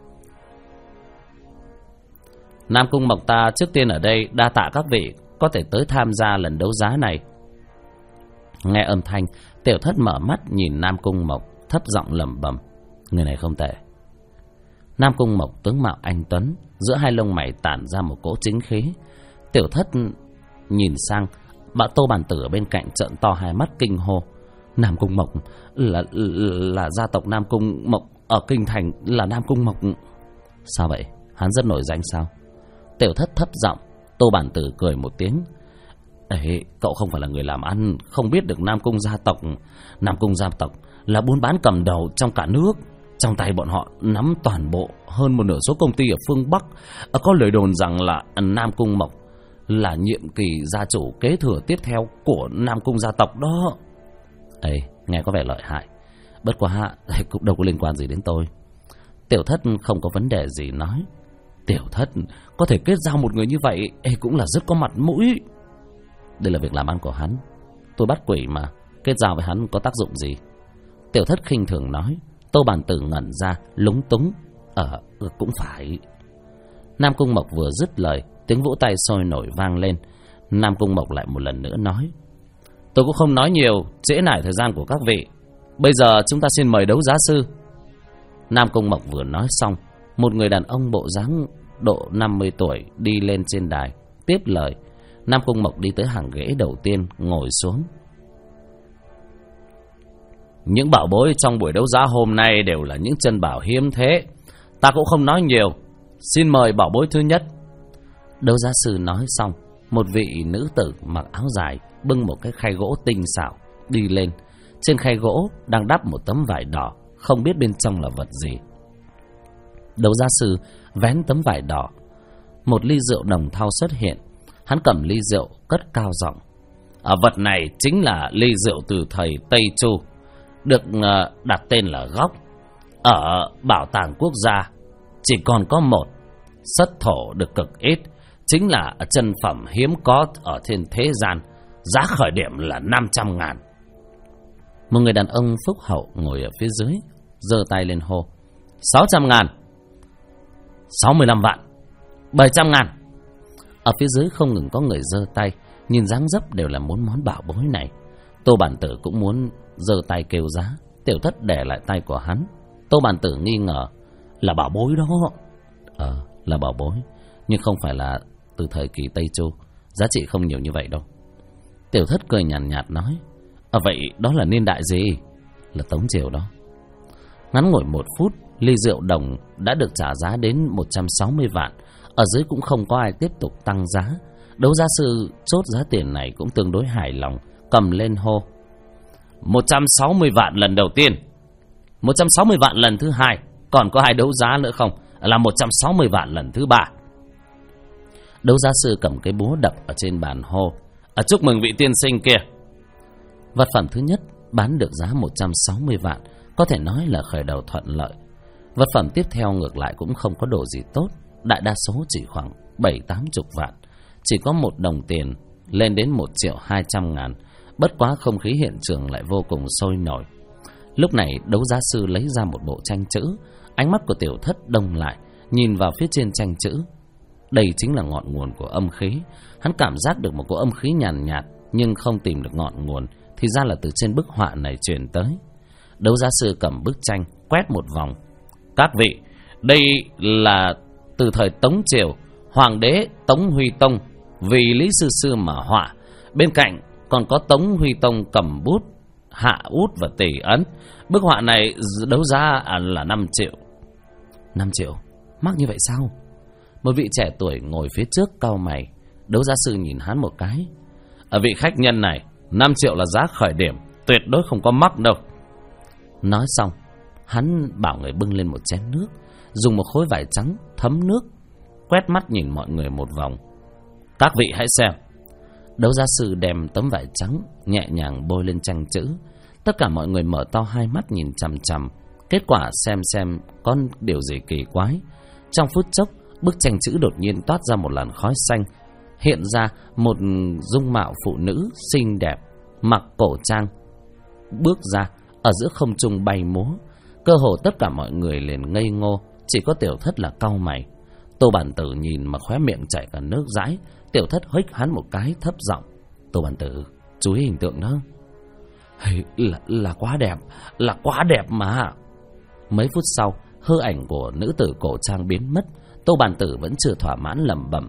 Nam Cung Mộc ta trước tiên ở đây đa tạ các vị có thể tới tham gia lần đấu giá này. Nghe âm thanh, Tiểu Thất mở mắt nhìn Nam Cung Mộc, thấp giọng lẩm bẩm: người này không tệ. Nam Cung Mộc tướng mạo anh tuấn, giữa hai lông mày tản ra một cỗ chính khí. Tiểu Thất nhìn sang Tô Bản Tử ở bên cạnh, trợn to hai mắt kinh hô: Nam Cung Mộc là gia tộc Nam Cung Mộc ở kinh thành, là Nam Cung Mộc. Sao vậy, hắn rất nổi danh sao? Tiểu Thất thấp giọng. Tô Bản Tử cười một tiếng: Ê, cậu không phải là người làm ăn, không biết được Nam Cung gia tộc. Nam Cung gia tộc là buôn bán cầm đầu trong cả nước. Trong tay bọn họ nắm toàn bộ hơn một nửa số công ty ở phương Bắc. Có lời đồn rằng là Nam Cung Mộc là nhiệm kỳ gia chủ kế thừa tiếp theo của Nam Cung gia tộc đó. Ê, nghe có vẻ lợi hại, bất quá cũng đâu có liên quan gì đến tôi. Tiểu Thất không có vấn đề gì nói: Tiểu Thất có thể kết giao một người như vậy cũng là rất có mặt mũi. Đây là việc làm ăn của hắn, tôi bắt quỷ mà, kết giao với hắn có tác dụng gì? Tiểu Thất khinh thường nói. Tô Bản Tử ngẩn ra lúng túng: cũng phải. Nam Cung Mộc vừa dứt lời, tiếng vỗ tay sôi nổi vang lên. Nam Cung Mộc lại một lần nữa nói: Tôi cũng không nói nhiều, trễ nải thời gian của các vị. Bây giờ chúng ta xin mời đấu giá sư. Nam Cung Mộc vừa nói xong, một người đàn ông bộ dáng độ 50 tuổi đi lên trên đài tiếp lời. Nam Cung Mộc đi tới hàng ghế đầu tiên, ngồi xuống. Những bảo bối trong buổi đấu giá hôm nay đều là những chân bảo hiếm thế, ta cũng không nói nhiều. Xin mời bảo bối thứ nhất. Đấu giá sư nói xong, một vị nữ tử mặc áo dài bưng một cái khay gỗ tinh xảo đi lên. Trên khay gỗ đang đắp một tấm vải đỏ, không biết bên trong là vật gì. Đấu giá sư vén tấm vải đỏ, một ly rượu đồng thau xuất hiện. Hắn cầm ly rượu cất cao giọng: vật này chính là ly rượu từ thời Tây Chu, được đặt tên là Góc. Ở bảo tàng quốc gia chỉ còn có một, xuất thổ được cực ít, chính là chân phẩm hiếm có ở trên thế gian. Giá khởi điểm là 500.000. Một người đàn ông phúc hậu ngồi ở phía dưới giơ tay lên hô: 600.000, 65 vạn, 700.000. Ở phía dưới không ngừng có người giơ tay, nhìn dáng dấp đều là muốn món bảo bối này. Tô Bản Tử cũng muốn giơ tay kêu giá. Tiểu Thất đè lại tay của hắn. Tô Bản Tử nghi ngờ: là bảo bối đó. Là bảo bối, nhưng không phải là từ thời kỳ Tây Chu, giá trị không nhiều như vậy đâu. Tiểu Thất cười nhàn nhạt nói: vậy đó là niên đại gì? Là Tống Triều đó. Ngắn ngủi 1 phút, ly rượu đồng đã được trả giá đến 160 vạn. Ở dưới cũng không có ai tiếp tục tăng giá. Đấu giá sư chốt giá tiền này cũng tương đối hài lòng, cầm lên hô: 160 vạn lần đầu tiên, 160 vạn lần thứ hai, còn có ai đấu giá nữa không? Là 160 vạn lần thứ ba. Đấu giá sư cầm cái búa đập ở trên bàn hô: chúc mừng vị tiên sinh kia. Vật phẩm thứ nhất bán được giá 160 vạn, có thể nói là khởi đầu thuận lợi. Vật phẩm tiếp theo ngược lại cũng không có đồ gì tốt, đại đa số chỉ khoảng 7-80 vạn. Chỉ có 1 đồng tiền lên đến 1.200.000. Bất quá không khí hiện trường lại vô cùng sôi nổi. Lúc này đấu giá sư lấy ra một bộ tranh chữ. Ánh mắt của Tiểu Thất đông lại, nhìn vào phía trên tranh chữ. Đây chính là ngọn nguồn của âm khí. Hắn cảm giác được một cỗ âm khí nhàn nhạt, nhưng không tìm được ngọn nguồn, thì ra là từ trên bức họa này truyền tới. Đấu giá sư cầm bức tranh quét một vòng: các vị, đây là từ thời Tống Triều, Hoàng đế Tống Huy Tông vì Lý Sư Sư mà họa. Bên cạnh còn có Tống Huy Tông cầm bút hạ út và tỉ ấn. Bức họa này đấu giá là 5 triệu. 5 triệu? Mắc như vậy sao? Một vị trẻ tuổi ngồi phía trước cau mày. Đấu giá sư nhìn hắn một cái: vị khách nhân này, 5 triệu là giá khởi điểm, tuyệt đối không có mắc đâu. Nói xong, hắn bảo người bưng lên một chén nước, dùng một khối vải trắng thấm nước, quét mắt nhìn mọi người một vòng: các vị hãy xem. Đấu giá sư đem tấm vải trắng nhẹ nhàng bôi lên tranh chữ. Tất cả mọi người mở to hai mắt nhìn chằm chằm. Kết quả xem có điều gì kỳ quái. Trong phút chốc, bức tranh chữ đột nhiên toát ra một làn khói xanh, hiện ra một dung mạo phụ nữ xinh đẹp, mặc cổ trang, bước ra ở giữa không trung bay múa. Cơ hồ tất cả mọi người liền ngây ngô, chỉ có Tiểu Thất là cau mày. Tô Bản Tử nhìn mà khóe miệng chảy cả nước dãi. Tiểu Thất hếch hắn một cái, thấp giọng: Tô Bản Tử, chú ý hình tượng đó. Là quá đẹp, là quá đẹp mà. Mấy phút sau, hư ảnh của nữ tử cổ trang biến mất. Tô Bàn Tử vẫn chưa thỏa mãn lẩm bẩm.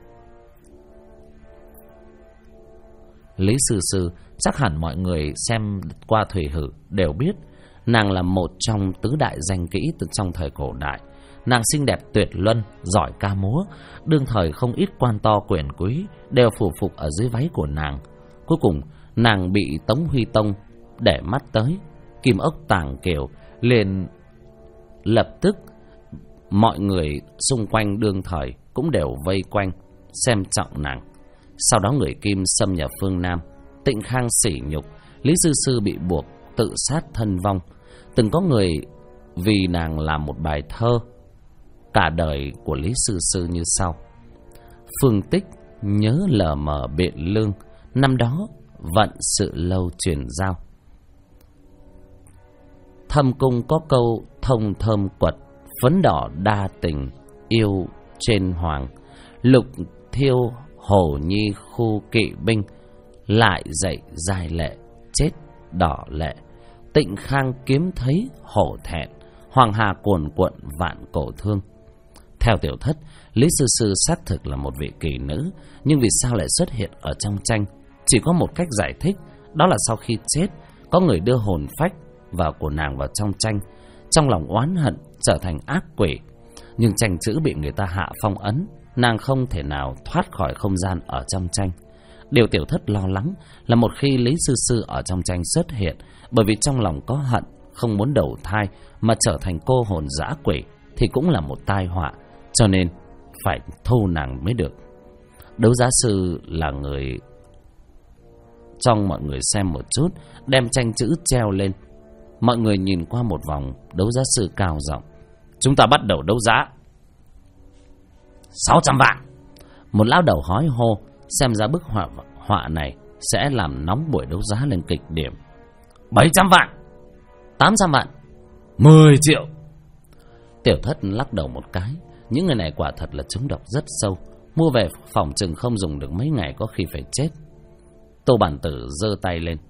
Lý Sư Sư, chắc hẳn mọi người xem qua Thủy Hử đều biết, nàng là một trong tứ đại danh kỹ từ trong thời cổ đại. Nàng xinh đẹp tuyệt luân, giỏi ca múa, đương thời không ít quan to quyền quý đều phủ phục ở dưới váy của nàng. Cuối cùng, nàng bị Tống Huy Tông để mắt tới, Kim Ốc Tàng Kiều liền lập tức mọi người xung quanh đương thời cũng đều vây quanh xem trọng nàng. Sau đó người Kim xâm nhập phương Nam, Tịnh Khang sỉ nhục, Lý Sư Sư bị buộc tự sát thân vong. Từng có người vì nàng làm một bài thơ cả đời của Lý Sư Sư như sau: Phương tích nhớ lờ mờ biện lương, năm đó vận sự lâu truyền giao. Thâm cung có câu thông thơm quật, phấn đỏ đa tình yêu trên hoàng. Lục thiêu hồ nhi khu kỵ binh, lại dậy dài lệ chết đỏ lệ. Tịnh Khang kiếm thấy hổ thẹn, hoàng hà cuồn cuộn vạn cổ thương. Theo tiểu thất, Lý Sư Sư xác thực là một vị kỳ nữ, nhưng vì sao lại xuất hiện ở trong tranh? Chỉ có một cách giải thích, đó là sau khi chết, có người đưa hồn phách của nàng vào trong tranh, trong lòng oán hận trở thành ác quỷ. Nhưng tranh chữ bị người ta hạ phong ấn, nàng không thể nào thoát khỏi không gian ở trong tranh. Điều tiểu thất lo lắng là một khi Lý Sư Sư ở trong tranh xuất hiện, bởi vì trong lòng có hận, không muốn đầu thai mà trở thành cô hồn dã quỷ, thì cũng là một tai họa, cho nên phải thu nàng mới được. Đấu giá sư là người trong mọi người xem một chút, đem tranh chữ treo lên. Mọi người nhìn qua một vòng, đấu giá sư cao giọng: Chúng ta bắt đầu đấu giá. 600 vạn. Một lão đầu hói hô, xem ra bức họa này sẽ làm nóng buổi đấu giá lên kịch điểm. 700 vạn. 800 vạn. 10 triệu. Tiểu thất lắc đầu một cái. Những người này quả thật là trúng độc rất sâu, mua về phòng chừng không dùng được mấy ngày có khi phải chết. Tô Bản Tử giơ tay lên: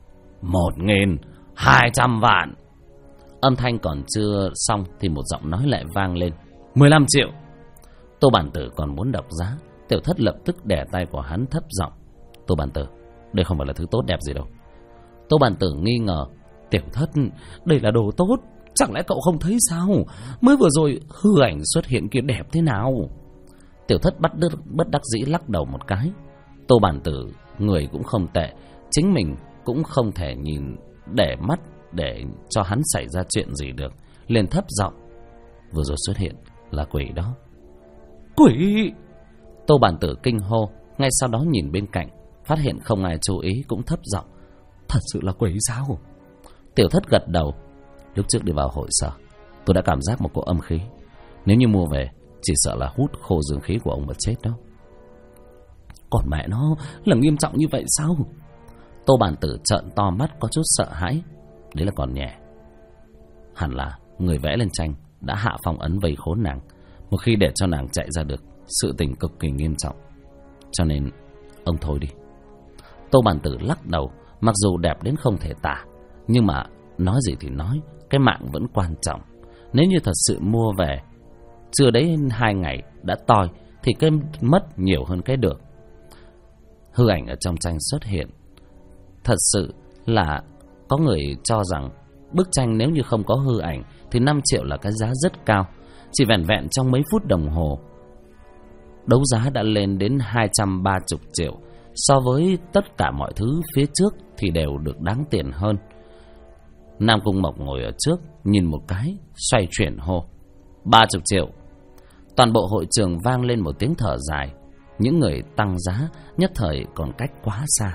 1.200 vạn. Âm thanh còn chưa xong thì một giọng nói lại vang lên: 15 triệu. Tô Bản Tử còn muốn đọc giá, tiểu thất lập tức đè tay của hắn thấp giọng: Tô Bản Tử, đây không phải là thứ tốt đẹp gì đâu. Tô Bản Tử nghi ngờ: Tiểu thất, đây là đồ tốt, chẳng lẽ cậu không thấy sao? Mới vừa rồi hư ảnh xuất hiện kia đẹp thế nào? Tiểu thất bất đắc dĩ lắc đầu một cái. Tô Bản Tử người cũng không tệ, chính mình cũng không thể nhìn để mắt để cho hắn xảy ra chuyện gì được, liền thấp giọng: Vừa rồi xuất hiện là quỷ đó. Quỷ! Tô Bản Tử kinh hô, ngay sau đó nhìn bên cạnh, phát hiện không ai chú ý cũng thấp giọng: Thật sự là quỷ sao? Tiểu thất gật đầu: Lúc trước đi vào hội sở, tôi đã cảm giác một cỗ âm khí, nếu như mua về chỉ sợ là hút khô dương khí của ông mà chết đó. Còn mẹ nó, là nghiêm trọng như vậy sao? Tô Bản Tử trợn to mắt có chút sợ hãi. Đấy là còn nhẹ, hẳn là người vẽ lên tranh đã hạ phong ấn vây khốn nàng. Một khi để cho nàng chạy ra được, sự tình cực kỳ nghiêm trọng. Cho nên ông thôi đi. Tô Bản Tử lắc đầu. Mặc dù đẹp đến không thể tả, nhưng mà nói gì thì nói, cái mạng vẫn quan trọng. Nếu như thật sự mua về chưa đấy 2 ngày đã toi, thì cái mất nhiều hơn cái được. Hư ảnh ở trong tranh xuất hiện. Thật sự là có người cho rằng bức tranh nếu như không có hư ảnh thì 5 triệu là cái giá rất cao. Chỉ vẹn vẹn trong mấy phút đồng hồ, đấu giá đã lên đến 230 triệu. So với tất cả mọi thứ phía trước thì đều được đáng tiền hơn. Nam Cung Mộc ngồi ở trước, nhìn một cái, xoay chuyển hô: 30 triệu. Toàn bộ hội trường vang lên một tiếng thở dài. Những người tăng giá nhất thời còn cách quá xa.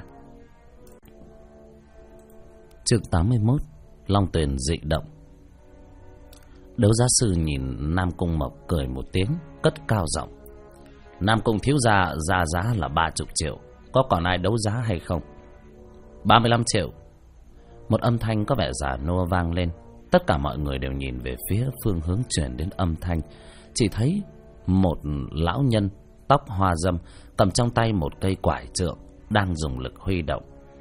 Chương 81: Long Tuyền dị động. Đấu giá sư nhìn Nam Cung Mộc cười một tiếng, cất cao giọng: Nam Cung thiếu gia ra giá là 30 triệu. Có còn ai đấu giá hay không? 35 triệu. Một âm thanh có vẻ già nua vang lên. Tất cả mọi người đều nhìn về phía phương hướng chuyển đến âm thanh. Chỉ thấy một lão nhân tóc hoa râm cầm trong tay một cây quải trượng đang dùng lực huy động.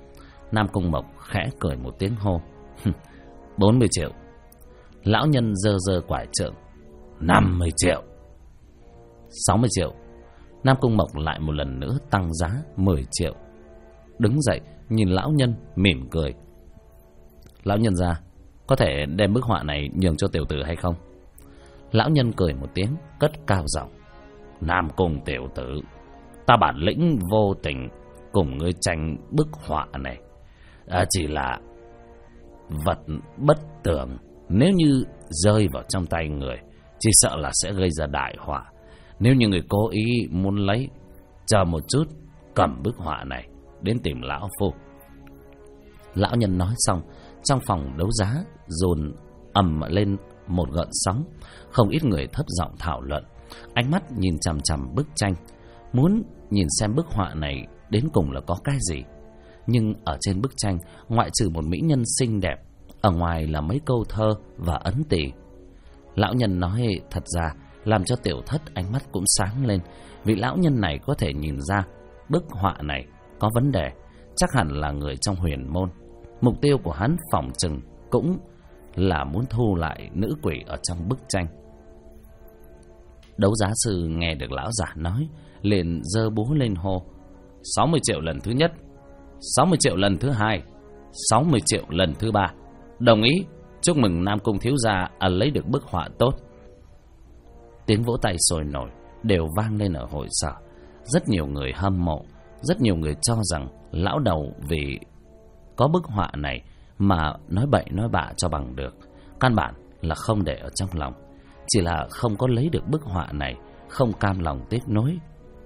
Nam Cung Mộc khẽ cười một tiếng hô. 40 triệu. Lão nhân giơ giơ quải trượng. 50 triệu. 60 triệu. Nam Cung Mộc lại một lần nữa tăng giá 10 triệu. Đứng dậy nhìn lão nhân mỉm cười. Lão nhân gia, có thể đem bức họa này nhường cho tiểu tử hay không? Lão nhân cười một tiếng, cất cao giọng. Nam Cung tiểu tử, ta bản lĩnh vô tình cùng ngươi tranh bức họa này. Chỉ là vật bất tường, nếu như rơi vào trong tay người, chỉ sợ là sẽ gây ra đại họa. Nếu như người cố ý muốn lấy, chờ một chút, cầm bức họa này đến tìm lão phu. Lão nhân nói xong, trong phòng đấu giá dồn ầm lên một gợn sóng. Không ít người thấp giọng thảo luận, ánh mắt nhìn chằm chằm bức tranh, muốn nhìn xem bức họa này đến cùng là có cái gì. Nhưng ở trên bức tranh, ngoại trừ một mỹ nhân xinh đẹp, ở ngoài là mấy câu thơ và ấn tỳ. Lão nhân nói thật ra làm cho Tiểu Thất ánh mắt cũng sáng lên, vì lão nhân này có thể nhìn ra bức họa này có vấn đề, chắc hẳn là người trong huyền môn. Mục tiêu của hắn phỏng chừng cũng là muốn thu lại nữ quỷ ở trong bức tranh. Đấu giá sư nghe được lão giả nói, liền giơ búa lên hô. 60 triệu lần thứ nhất, 60 triệu lần thứ hai, 60 triệu lần thứ ba. Đồng ý, chúc mừng Nam Cung thiếu gia lấy được bức họa tốt. Tiếng vỗ tay sôi nổi đều vang lên ở hội sở. Rất nhiều người hâm mộ, rất nhiều người cho rằng lão đầu vì có bức họa này mà nói bậy nói bạ cho bằng được, căn bản là không để ở trong lòng, chỉ là không có lấy được bức họa này, không cam lòng tiếc nối.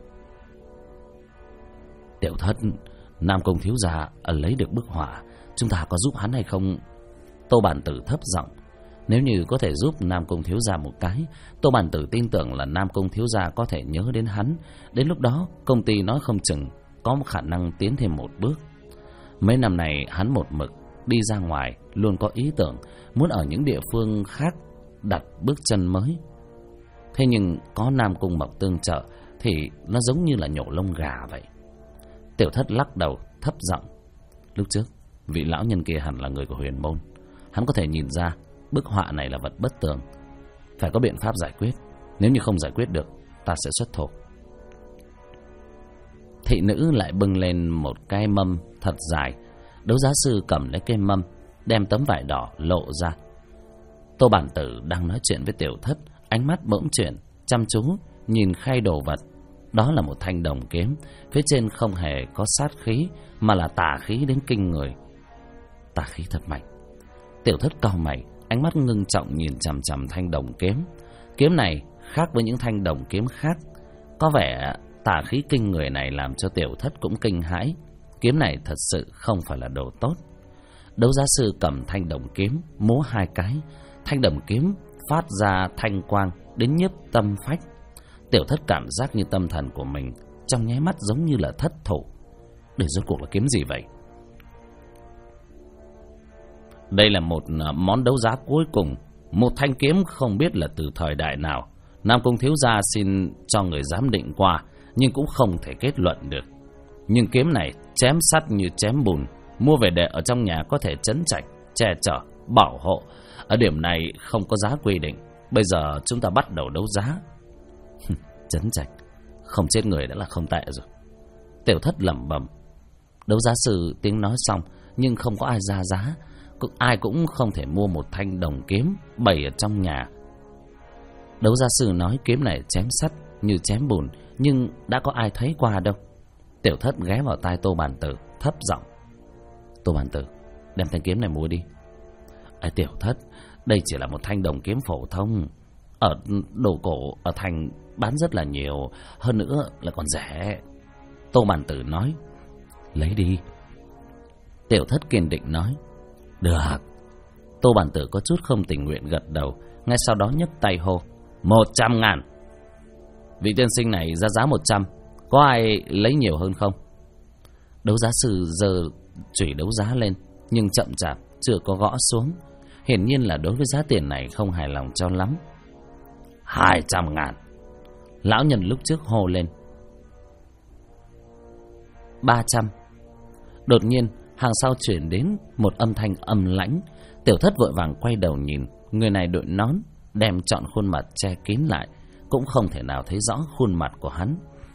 Tiểu Thất, Nam Cung thiếu gia lấy được bức họa, chúng ta có giúp hắn hay không? Tô Bản Tử thấp giọng. Nếu như có thể giúp Nam Cung thiếu gia một cái, Tô Bản Tử tin tưởng là Nam Cung thiếu gia có thể nhớ đến hắn. Đến lúc đó công ty nói không chừng có khả năng tiến thêm một bước. Mấy năm này hắn một mực đi ra ngoài, luôn có ý tưởng muốn ở những địa phương khác đặt bước chân mới. Thế nhưng có Nam Cung Mộc tương trợ thì nó giống như là nhổ lông gà vậy. Tiểu Thất lắc đầu thấp giọng. Lúc trước vị lão nhân kia hẳn là người của huyền môn, hắn có thể nhìn ra bức họa này là vật bất tường, phải có biện pháp giải quyết. Nếu như không giải quyết được, ta sẽ xuất thủ. Thị nữ lại bưng lên một cái mâm thật dài. Đấu giá sư cầm lấy cái mâm, đem tấm vải đỏ lộ ra. Tô Bản Tử đang nói chuyện với Tiểu Thất, ánh mắt bỗng chuyển, chăm chú nhìn khay đồ vật. Đó là một thanh đồng kiếm, phía trên không hề có sát khí, mà là tà khí đến kinh người. Tà khí thật mạnh. Tiểu Thất cau mày, ánh mắt ngưng trọng nhìn chằm chằm thanh đồng kiếm. Kiếm này khác với những thanh đồng kiếm khác, có vẻ tà khí kinh người này làm cho Tiểu Thất cũng kinh hãi. Kiếm này thật sự không phải là đồ tốt. Đấu giá sư cầm thanh đồng kiếm, múa hai cái, thanh đồng kiếm phát ra thanh quang đến nhiếp tâm phách. Tiểu Thất cảm giác như tâm thần của mình trong nháy mắt giống như là thất thủ. Đây rốt cuộc là kiếm gì vậy? Đây là một món đấu giá cuối cùng, một thanh kiếm không biết là từ thời đại nào. Nam Cung thiếu gia xin cho người giám định qua, nhưng cũng không thể kết luận được. Nhưng kiếm này chém sắt như chém bùn, mua về để ở trong nhà có thể trấn trạch, che chở, bảo hộ. Ở điểm này không có giá quy định. Bây giờ chúng ta bắt đầu đấu giá. Trấn trạch, không chết người đã là không tệ rồi. Tiểu Thất lẩm bẩm. Đấu giá sư tiếng nói xong, nhưng không có ai ra giá. Ai cũng không thể mua một thanh đồng kiếm bày ở trong nhà. Đấu giá sư nói kiếm này chém sắt như chém bùn, nhưng đã có ai thấy qua đâu. Tiểu Thất ghé vào tai Tô Bản Tử thấp giọng. Tô Bản Tử, đem thanh kiếm này mua đi. Tiểu Thất, đây chỉ là một thanh đồng kiếm phổ thông, ở đồ cổ ở thành bán rất là nhiều, hơn nữa là còn rẻ. Tô Bản Tử nói. Lấy đi. Tiểu Thất kiên định nói. Được. Tô Bản Tử có chút không tình nguyện gật đầu, ngay sau đó nhấc tay hô. 100.000. Vị tiên sinh này ra giá 100, có ai lấy nhiều hơn không? Đấu giá sư giơ chùy đấu giá lên, nhưng chậm chạp chưa có gõ xuống. Hiển nhiên là đối với giá tiền này không hài lòng cho lắm. 200.000. Lão nhân lúc trước hô lên. 300. Đột nhiên Hàng sau chuyển đến một âm thanh âm lãnh. Tiểu Thất vội vàng quay đầu nhìn. Người này đội nón, đem trọn khuôn mặt che kín lại, cũng không thể nào thấy rõ khuôn mặt của hắn.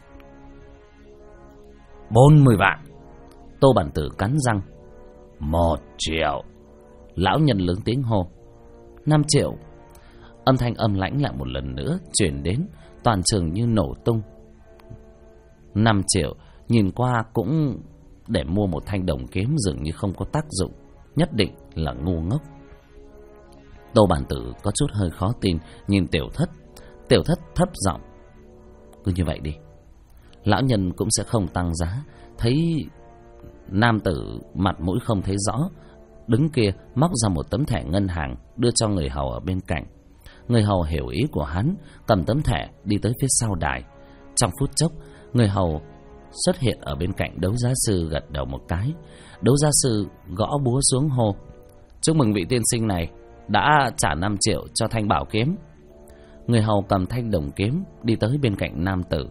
40 vạn. Tô Bản Tử cắn răng. 1 triệu. Lão nhân lớn tiếng hô. 5 triệu. Âm thanh âm lãnh lại một lần nữa chuyển đến, toàn trường như nổ tung. 5 triệu nhìn qua cũng để mua một thanh đồng kiếm dường như không có tác dụng, nhất định là ngu ngốc. Tô Bản Tử có chút hơi khó tin nhìn Tiểu Thất. Tiểu Thất thấp giọng. Cứ như vậy đi, lão nhân cũng sẽ không tăng giá. Thấy nam tử mặt mũi không thấy rõ, đứng kia móc ra một tấm thẻ ngân hàng đưa cho người hầu ở bên cạnh. Người hầu hiểu ý của hắn, cầm tấm thẻ đi tới phía sau đài. Trong phút chốc, người hầu xuất hiện ở bên cạnh đấu giá sư, gật đầu một cái. Đấu giá sư gõ búa xuống hô. Chúc mừng vị tiên sinh này đã trả 5 triệu cho thanh bảo kiếm. Người hầu cầm thanh đồng kiếm đi tới bên cạnh nam tử.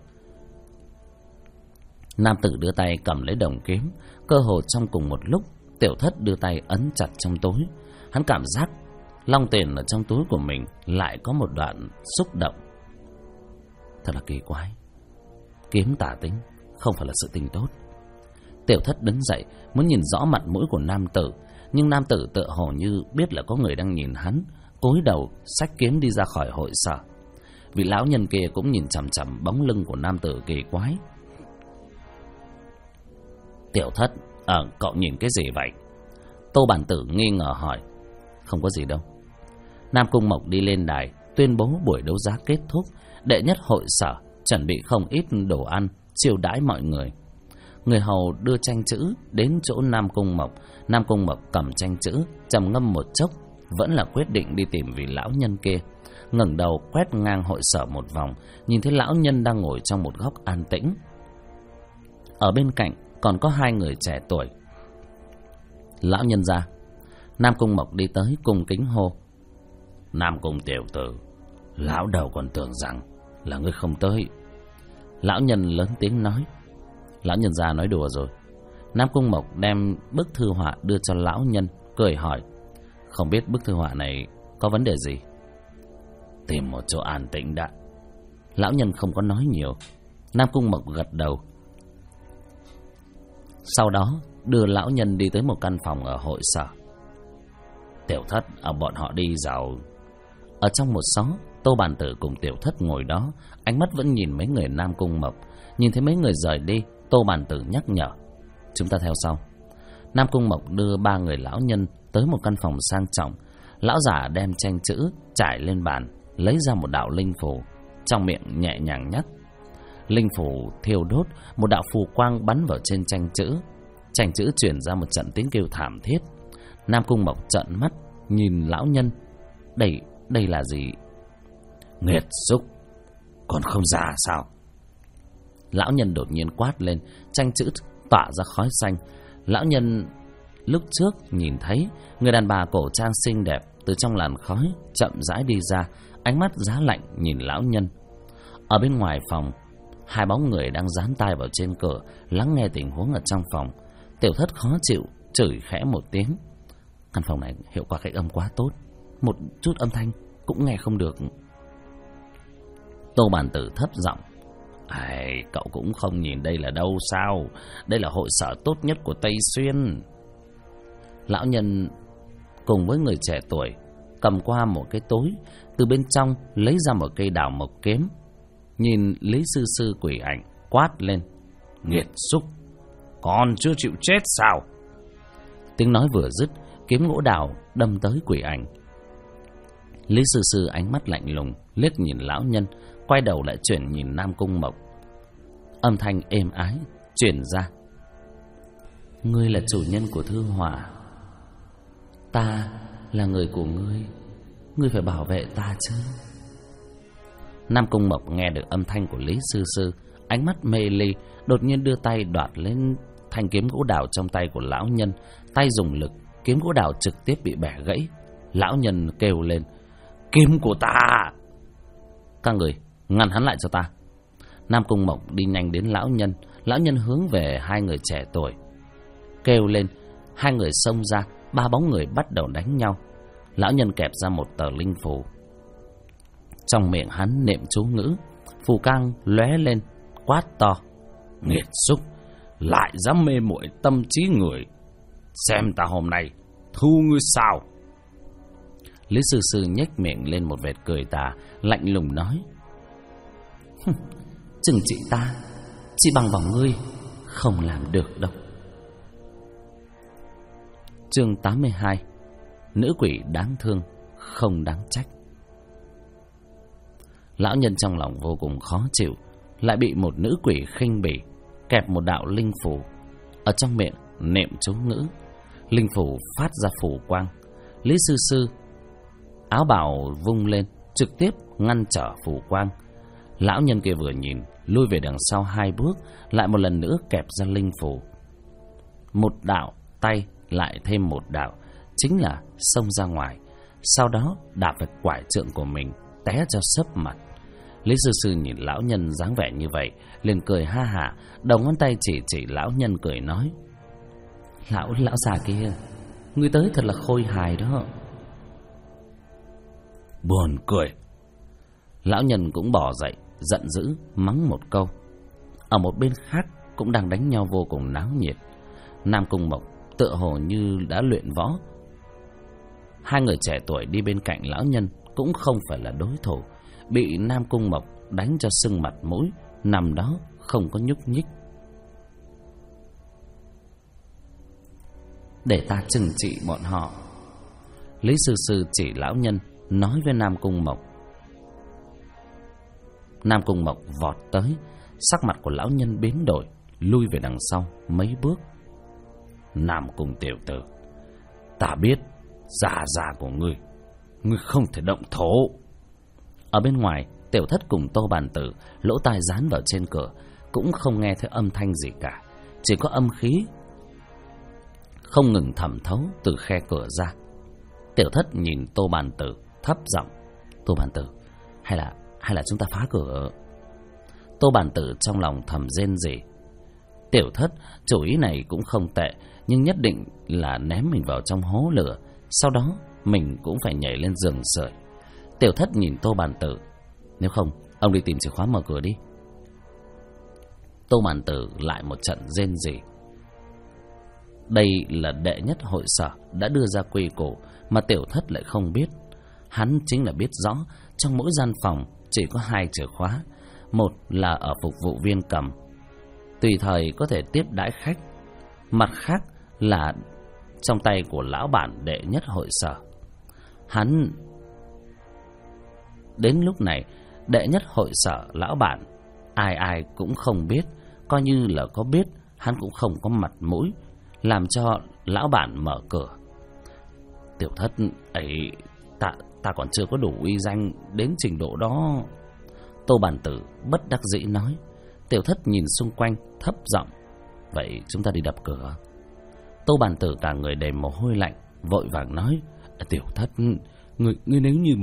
Nam tử đưa tay cầm lấy đồng kiếm. Cơ hồ trong cùng một lúc, Tiểu Thất đưa tay ấn chặt trong túi. Hắn cảm giác long tiền ở trong túi của mình lại có một đoạn xúc động. Thật là kỳ quái. Kiếm tà tính không phải là sự tình tốt. Tiểu Thất đứng dậy muốn nhìn rõ mặt mũi của nam tử, nhưng nam tử tựa hồ như biết là có người đang nhìn hắn, cúi đầu xách kiếm đi ra khỏi hội sở. Vị lão nhân kia cũng nhìn chằm chằm bóng lưng của nam tử kỳ quái. Tiểu Thất, cậu nhìn cái gì vậy? Tô Bản Tử nghi ngờ hỏi. Không có gì đâu. Nam Cung Mộc đi lên đài tuyên bố buổi đấu giá kết thúc. Đệ nhất hội sở chuẩn bị không ít đồ ăn chiêu đãi mọi người. Người hầu đưa tranh chữ đến chỗ Nam Cung Mộc. Nam Cung Mộc cầm tranh chữ, trầm ngâm một chốc, vẫn là quyết định đi tìm vị lão nhân kia. Ngẩng đầu quét ngang hội sở một vòng, nhìn thấy lão nhân đang ngồi trong một góc an tĩnh. Ở bên cạnh còn có 2 người trẻ tuổi. Lão nhân ra. Nam Cung Mộc đi tới cung kính hô. Nam Cung tiểu tử, lão đầu còn tưởng rằng là ngươi không tới. Lão nhân lớn tiếng nói. Lão nhân ra nói đùa rồi. Nam Cung Mộc đem bức thư họa đưa cho lão nhân, cười hỏi. Không biết bức thư họa này có vấn đề gì? Tìm một chỗ an tĩnh đã. Lão nhân không có nói nhiều. Nam Cung Mộc gật đầu. Sau đó đưa lão nhân đi tới một căn phòng ở hội sở. Tiểu Thất, bọn họ đi dạo. Ở trong một xó, Tô Bản Tử cùng Tiểu Thất ngồi đó, ánh mắt vẫn nhìn mấy người Nam Cung Mộc. Nhìn thấy mấy người rời đi, Tô Bản Tử nhắc nhở. Chúng ta theo sau. Nam Cung Mộc đưa 3 người lão nhân tới một căn phòng sang trọng. Lão giả đem tranh chữ trải lên bàn, lấy ra một đạo linh phù, trong miệng nhẹ nhàng nhắc. Linh phù thiêu đốt, một đạo phù quang bắn vào trên tranh chữ. Tranh chữ truyền ra một trận tiếng kêu thảm thiết. Nam Cung Mộc trợn mắt nhìn lão nhân. Đây là gì? Nghiệt xúc, còn không già sao? Lão nhân đột nhiên quát lên, tranh chữ tỏa ra khói xanh. Lão nhân lúc trước nhìn thấy người đàn bà cổ trang xinh đẹp từ trong làn khói chậm rãi đi ra, ánh mắt giá lạnh nhìn lão nhân. Ở bên ngoài phòng, 2 bóng người đang dán tai vào trên cửa, lắng nghe tình huống ở trong phòng. Tiểu Thất khó chịu, chửi khẽ một tiếng. Căn phòng này hiệu quả cách âm quá tốt, một chút âm thanh cũng nghe không được. Tô Bản Tử thấp giọng. Cậu cũng không nhìn đây là đâu sao? Đây là hội sở tốt nhất của Tây Xuyên. Lão nhân cùng với người trẻ tuổi cầm qua một cái túi, từ bên trong lấy ra một cây đào mộc kiếm. Nhìn Lý Sư Sư quỷ ảnh, quát lên. Nghiệt xúc, còn chưa chịu chết sao? Tiếng nói vừa dứt, kiếm gỗ đào đâm tới quỷ ảnh. Lý Sư Sư ánh mắt lạnh lùng liếc nhìn lão nhân, quay đầu lại chuyển nhìn Nam Cung Mộc. Âm thanh êm ái truyền ra. Ngươi là chủ nhân của thư họa, ta là người của ngươi, ngươi phải bảo vệ ta chứ. Nam Cung Mộc nghe được âm thanh của Lý Sư Sư, ánh mắt mê ly, đột nhiên đưa tay đoạt lên thanh kiếm gỗ đào trong tay của lão nhân. Tay dùng lực, kiếm gỗ đào trực tiếp bị bẻ gãy. Lão nhân kêu lên. Kiếm của ta! Các người ngăn hắn lại cho ta. Nam Cung Mộc đi nhanh đến lão nhân. Lão nhân hướng về 2 người trẻ tuổi, kêu lên. Hai người xông ra, ba bóng người bắt đầu đánh nhau. Lão nhân kẹp ra một tờ linh phù, trong miệng hắn niệm chú ngữ, phù quang lóe lên, quát to: nghiệt xúc, lại dám mê muội tâm trí người, xem ta hôm nay thu ngươi sao. Lý Sư Sư nhếch miệng lên một vệt cười tà, lạnh lùng nói: chừng trị ta, chỉ bằng vào ngươi không làm được đâu. Chương 82: Nữ quỷ đáng thương, không đáng trách. Lão nhân trong lòng vô cùng khó chịu, lại bị một nữ quỷ khinh bỉ, kẹp một đạo linh phù, ở trong miệng niệm chú ngữ, linh phù phát ra phù quang. Lý Sư Sư áo bào vung lên, trực tiếp ngăn trở phù quang. Lão nhân kia vừa nhìn, lui về đằng sau 2 bước, lại một lần nữa kẹp ra linh phù. Một đạo tay lại thêm một đạo, chính là xông ra ngoài, sau đó đạp vào quải trượng của mình, té cho sấp mặt. Lý Sư Sư nhìn lão nhân dáng vẻ như vậy, liền cười ha hả, đầu ngón tay chỉ lão nhân cười nói: Lão già kia, ngươi tới thật là khôi hài đó. Buồn cười. Lão nhân cũng bò dậy, giận dữ mắng một câu. Ở một bên khác cũng đang đánh nhau vô cùng náo nhiệt. Nam Cung Mộc tựa hồ như đã luyện võ. Hai người trẻ tuổi đi bên cạnh lão nhân cũng không phải là đối thủ, bị Nam Cung Mộc đánh cho sưng mặt mũi, nằm đó không có nhúc nhích. Để ta trừng trị bọn họ. Lý Sư Sư chỉ lão nhân, nói với Nam Cung Mộc. Nam Cung Mộc vọt tới, sắc mặt của lão nhân biến đổi, lui về đằng sau mấy bước. Nam Cung tiểu tử, ta biết già của ngươi không thể động thổ. Ở bên ngoài, Tiểu Thất cùng Tô Bàn Tử lỗ tai dán vào trên cửa, cũng không nghe thấy âm thanh gì cả, chỉ có âm khí không ngừng thẩm thấu từ khe cửa ra. Tiểu Thất nhìn Tô Bàn Tử thấp giọng: Tô Bàn Tử, hay là chúng ta phá cửa? Tô Bàn Tử trong lòng thầm rên rỉ. Tiểu Thất chủ ý này cũng không tệ, nhưng nhất định là ném mình vào trong hố lửa, sau đó mình cũng phải nhảy lên giường sưởi. Tiểu Thất nhìn Tô Bàn Tử: nếu không, ông đi tìm chìa khóa mở cửa đi. Tô Bàn Tử lại một trận rên rỉ. Đây là đệ nhất hội sở đã đưa ra quy củ mà Tiểu Thất lại không biết. Hắn chính là biết rõ trong mỗi gian phòng chỉ có 2 chìa khóa, một là ở phục vụ viên cầm, tùy thời có thể tiếp đãi khách, mặt khác là trong tay của lão bản đệ nhất hội sở. Hắn đến lúc này, đệ nhất hội sở lão bản ai cũng không biết, coi như là có biết hắn cũng không có mặt mũi làm cho lão bản mở cửa. Tiểu Thất ấy, ta còn chưa có đủ uy danh đến trình độ đó. Tô Bàn Tử bất đắc dĩ nói. Tiểu Thất nhìn xung quanh thấp giọng: vậy chúng ta đi đập cửa. Tô Bàn Tử cả người đầy mồ hôi lạnh, vội vàng nói: Tiểu Thất, ngươi nếu như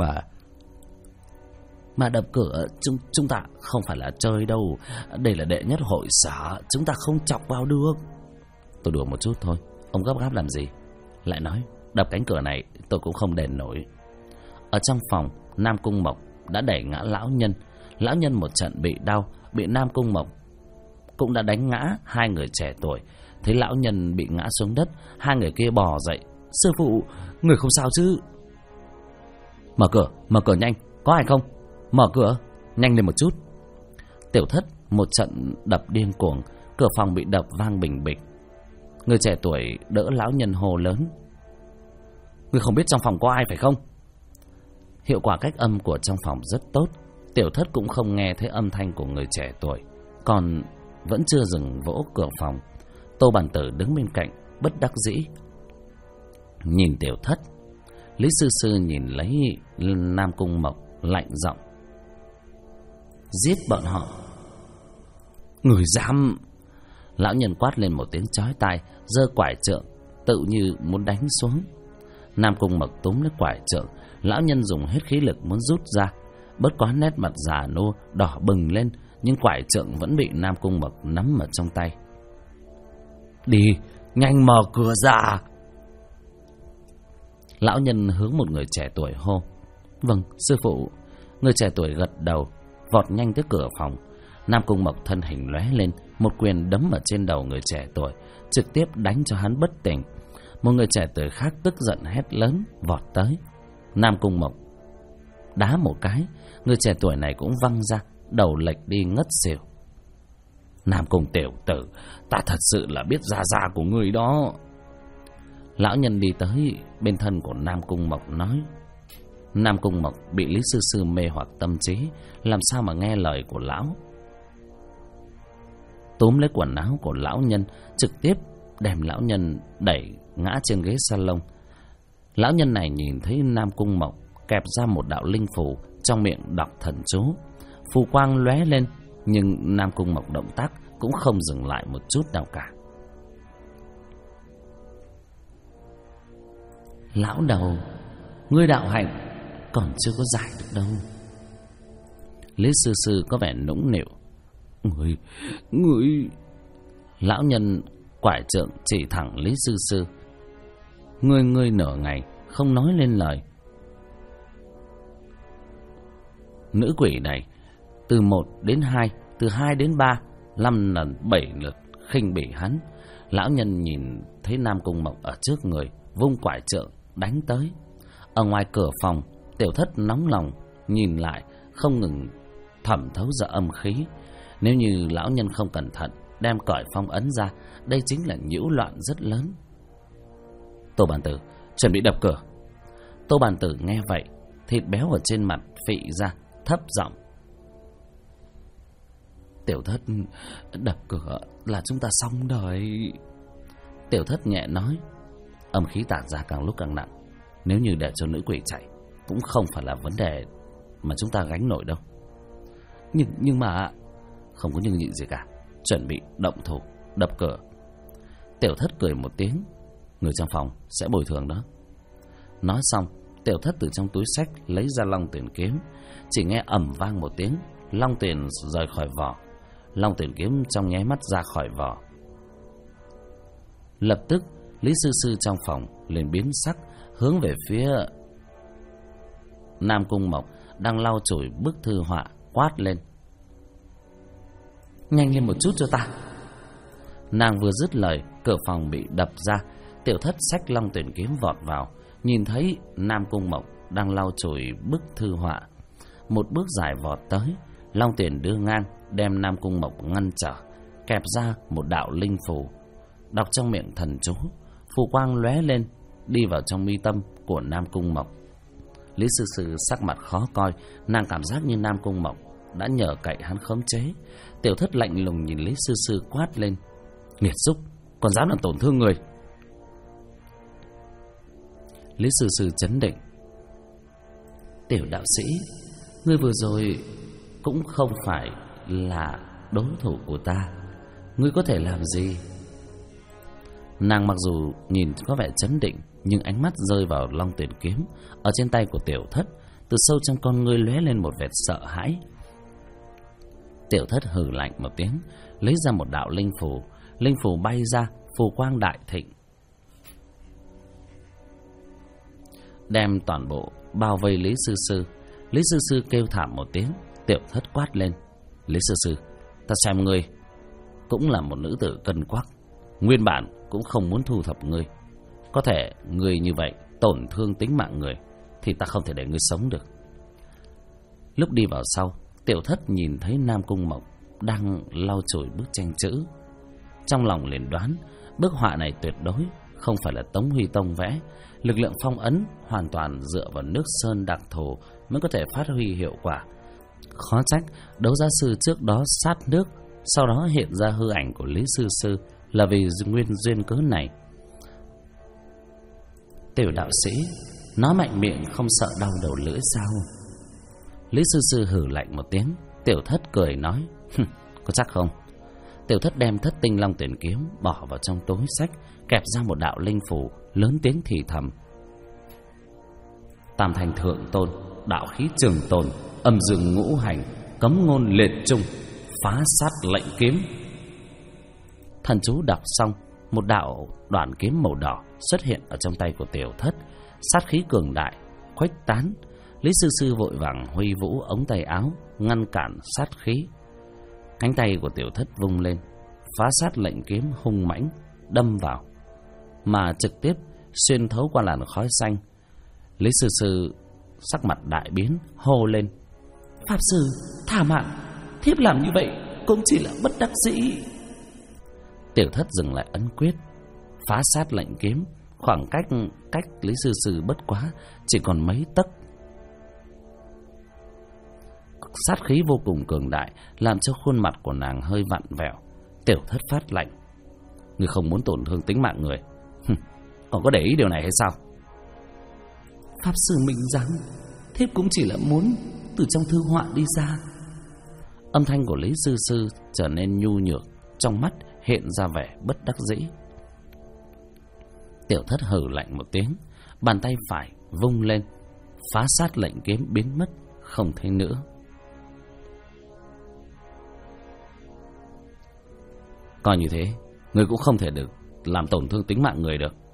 mà đập cửa, chúng ta không phải là chơi đâu, đây là đệ nhất hội sở, chúng ta không chọc vào được. Tôi đùa một chút thôi, ông gấp gáp làm gì? Lại nói, đập cánh cửa này tôi cũng không đền nổi. Ở trong phòng, Nam Cung Mộc đã đẩy ngã lão nhân. Lão nhân một trận bị đau, bị Nam Cung Mộc cũng đã đánh ngã 2 người trẻ tuổi. Thấy lão nhân bị ngã xuống đất, 2 người kia bò dậy: sư phụ, người không sao chứ? Mở cửa nhanh, có ai không? Mở cửa, nhanh lên một chút. Tiểu Thất một trận đập điên cuồng, cửa phòng bị đập vang bình bịch. Người trẻ tuổi đỡ lão nhân hô lớn: người không biết trong phòng có ai phải không? Hiệu quả cách âm của trong phòng rất tốt. Tiểu Thất cũng không nghe thấy âm thanh của người trẻ tuổi, còn vẫn chưa dừng vỗ cửa phòng. Tô Bàn Tử đứng bên cạnh bất đắc dĩ nhìn Tiểu Thất. Lý Sư Sư nhìn lấy Nam Cung Mộc, lạnh giọng: giết bọn họ. Người dám! Lão nhân quát lên một tiếng chói tai, giơ quải trượng tự như muốn đánh xuống. Nam Cung Mộc túm lấy quải trượng, lão nhân dùng hết khí lực muốn rút ra, bất quá nét mặt già nua đỏ bừng lên, nhưng quải trượng vẫn bị Nam Cung Mộc nắm ở trong tay. Đi, nhanh mở cửa ra. Lão nhân hướng một người trẻ tuổi hô. Vâng, sư phụ. Người trẻ tuổi gật đầu, vọt nhanh tới cửa phòng. Nam Cung Mộc thân hình lóe lên, một quyền đấm ở trên đầu người trẻ tuổi, trực tiếp đánh cho hắn bất tỉnh. Một người trẻ tuổi khác tức giận hét lớn, vọt tới. Nam Cung Mộc đá một cái, người trẻ tuổi này cũng văng ra, đầu lệch đi ngất xỉu. Nam Cung tiểu tử, ta thật sự là biết gia của người đó. Lão nhân đi tới bên thân của Nam Cung Mộc nói. Nam Cung Mộc bị Lý Sư Sư mê hoặc tâm trí, làm sao mà nghe lời của lão. Túm lấy quần áo của lão nhân, trực tiếp đem lão nhân đẩy ngã trên ghế salon. Lão nhân này nhìn thấy Nam Cung Mộc kẹp ra một đạo linh phù, trong miệng đọc thần chú. Phù quang lóe lên, nhưng Nam Cung Mộc động tác cũng không dừng lại một chút nào cả. Lão đầu, ngươi đạo hạnh còn chưa có giải được đâu. Lý Sư Sư có vẻ nũng nịu. Ngươi... Lão nhân quải trượng chỉ thẳng Lý Sư Sư. Ngươi nửa ngày không nói lên lời. Nữ quỷ này từ 1 đến 2, từ 2 đến 3, 5 lần 7 lượt khinh bỉ hắn. Lão nhân nhìn thấy Nam Cung Mộc ở trước người, vung quải trượng đánh tới. Ở ngoài cửa phòng, Tiểu Thất nóng lòng nhìn lại, không ngừng thẩm thấu ra âm khí. Nếu như lão nhân không cẩn thận đem cởi phong ấn ra, đây chính là nhiễu loạn rất lớn. Tô Bàn Tử, chuẩn bị đập cửa. Tô Bàn Tử nghe vậy, thịt béo ở trên mặt phị ra, thấp giọng. Tiểu Thất, đập cửa là chúng ta xong đời. Tiểu Thất nhẹ nói. Âm khí tản ra càng lúc càng nặng, nếu như để cho nữ quỷ chạy cũng không phải là vấn đề mà chúng ta gánh nổi đâu. Nhưng mà không có nhưng nhị gì cả. Chuẩn bị động thủ đập cửa. Tiểu Thất cười một tiếng. Người trong phòng sẽ bồi thường đó. Nói xong, Tiểu Thất từ trong túi xách lấy ra long tuyển kiếm. Chỉ nghe ầm vang một tiếng, long tuyển rời khỏi vỏ. Long tuyển kiếm trong nháy mắt ra khỏi vỏ. Lập tức Lý Sư Sư trong phòng liền biến sắc, hướng về phía Nam Cung Mộc đang lau chùi bức thư họa, quát lên. Nhanh lên một chút cho ta. Nàng vừa dứt lời, cửa phòng bị đập ra. Tiểu Thất xách long tuyển kiếm vọt vào, nhìn thấy Nam Cung Mộc đang lau chùi bức thư họa, một bước dài vọt tới. Long tuyển đưa ngang, đem Nam Cung Mộc ngăn trở, kẹp ra một đạo linh phù, đọc trong miệng thần chú. Phù quang lóe lên, đi vào trong mi tâm của Nam Cung Mộc. Lý Sư Sư sắc mặt khó coi, nàng cảm giác như Nam Cung Mộc đã nhờ cậy hắn khống chế. Tiểu Thất lạnh lùng nhìn Lý Sư Sư quát lên. Nghiệt xúc, còn dám làm tổn thương người. Lý Sư Sư chấn định. Tiểu đạo sĩ, ngươi vừa rồi cũng không phải là đối thủ của ta. Ngươi có thể làm gì? Nàng mặc dù nhìn có vẻ chấn định, nhưng ánh mắt rơi vào long tuyển kiếm ở trên tay của Tiểu Thất. Từ sâu trong con ngươi lóe lên một vệt sợ hãi. Tiểu Thất hừ lạnh một tiếng, lấy ra một đạo linh phù. Linh phù bay ra, phù quang đại thịnh, đem toàn bộ bao vây Lý Sư Sư. Lý Sư Sư kêu thảm một tiếng. Tiểu Thất quát lên. Lý Sư Sư, ta xem ngươi cũng là một nữ tử cân quắc, nguyên bản cũng không muốn thu thập ngươi. Có thể ngươi như vậy tổn thương tính mạng người, thì ta không thể để ngươi sống được. Lúc đi vào sau, Tiểu Thất nhìn thấy Nam Cung Mộc đang lau chùi bức tranh chữ. Trong lòng liền đoán, bức họa này tuyệt đối không phải là Tống Huy Tông vẽ. Lực lượng phong ấn hoàn toàn dựa vào nước sơn đặc thù mới có thể phát huy hiệu quả. Khó trách đấu giá sư trước đó sát nước, sau đó hiện ra hư ảnh của Lý Sư Sư là vì nguyên duyên cớ này. Tiểu đạo sĩ, nói mạnh miệng không sợ đau đầu lưỡi sao? Lý Sư Sư hừ lạnh một tiếng. Tiểu Thất cười nói. Có chắc không? Tiểu Thất đem Thất Tinh Long Tuyển kiếm bỏ vào trong túi xách, kẹp ra một đạo linh phù, lớn tiếng thì thầm. Tam thành thượng tôn, đạo khí trường tồn, âm dương ngũ hành, cấm ngôn liệt trung, phá sát lệnh kiếm. Thần chú đọc xong, một đạo đoạn kiếm màu đỏ xuất hiện ở trong tay của Tiểu Thất, sát khí cường đại khuếch tán. Lý Sư Sư vội vàng huy vũ ống tay áo ngăn cản sát khí. Cánh tay của Tiểu Thất vung lên, phá sát lệnh kiếm hung mãnh đâm vào, mà trực tiếp xuyên thấu qua làn khói xanh. Lý Sư Sư sắc mặt đại biến, hô lên: "Pháp sư, tha mạng, thiếp làm như vậy cũng chỉ là bất đắc dĩ." Tiểu Thất dừng lại ấn quyết, phá sát lệnh kiếm. Khoảng cách Lý Sư Sư bất quá chỉ còn mấy tấc. Sát khí vô cùng cường đại làm cho khuôn mặt của nàng hơi vặn vẹo. Tiểu Thất phát lạnh: "Ngươi không muốn tổn thương tính mạng người, còn có để ý điều này hay sao?" "Pháp sư minh giám, thiếp cũng chỉ là muốn từ trong thư họa đi ra." Âm thanh của Lý Sư Sư trở nên nhu nhược, trong mắt hiện ra vẻ bất đắc dĩ. Tiểu Thất hừ lạnh một tiếng, bàn tay phải vung lên, phá sát lệnh kiếm biến mất không thấy nữa. Coi như thế, người cũng không thể được làm tổn thương tính mạng người được.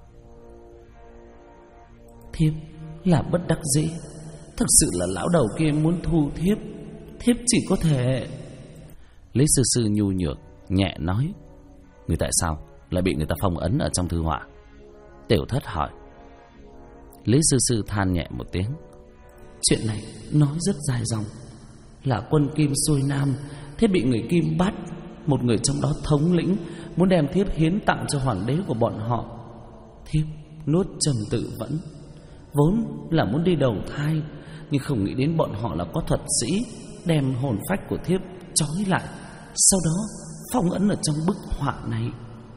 "Thiếp là bất đắc dĩ, thực sự là lão đầu kia muốn thu thiếp, thiếp chỉ có thể..." Lý Sư Sư nhu nhược nhẹ nói: "Người tại sao lại bị người ta phong ấn ở trong thư họa?" Tiểu Thất hỏi. Lý Sư Sư than nhẹ một tiếng: "Chuyện này nói rất dài dòng. Là quân Kim xuôi nam, thiếp bị người Kim bắt. Một người trong đó thống lĩnh muốn đem thiếp hiến tặng cho hoàng đế của bọn họ. Thiếp nuốt trầm tự vẫn, vốn là muốn đi đầu thai, nhưng không nghĩ đến bọn họ là có thuật sĩ, đem hồn phách của thiếp trói lại, sau đó phong ấn ở trong bức họa này."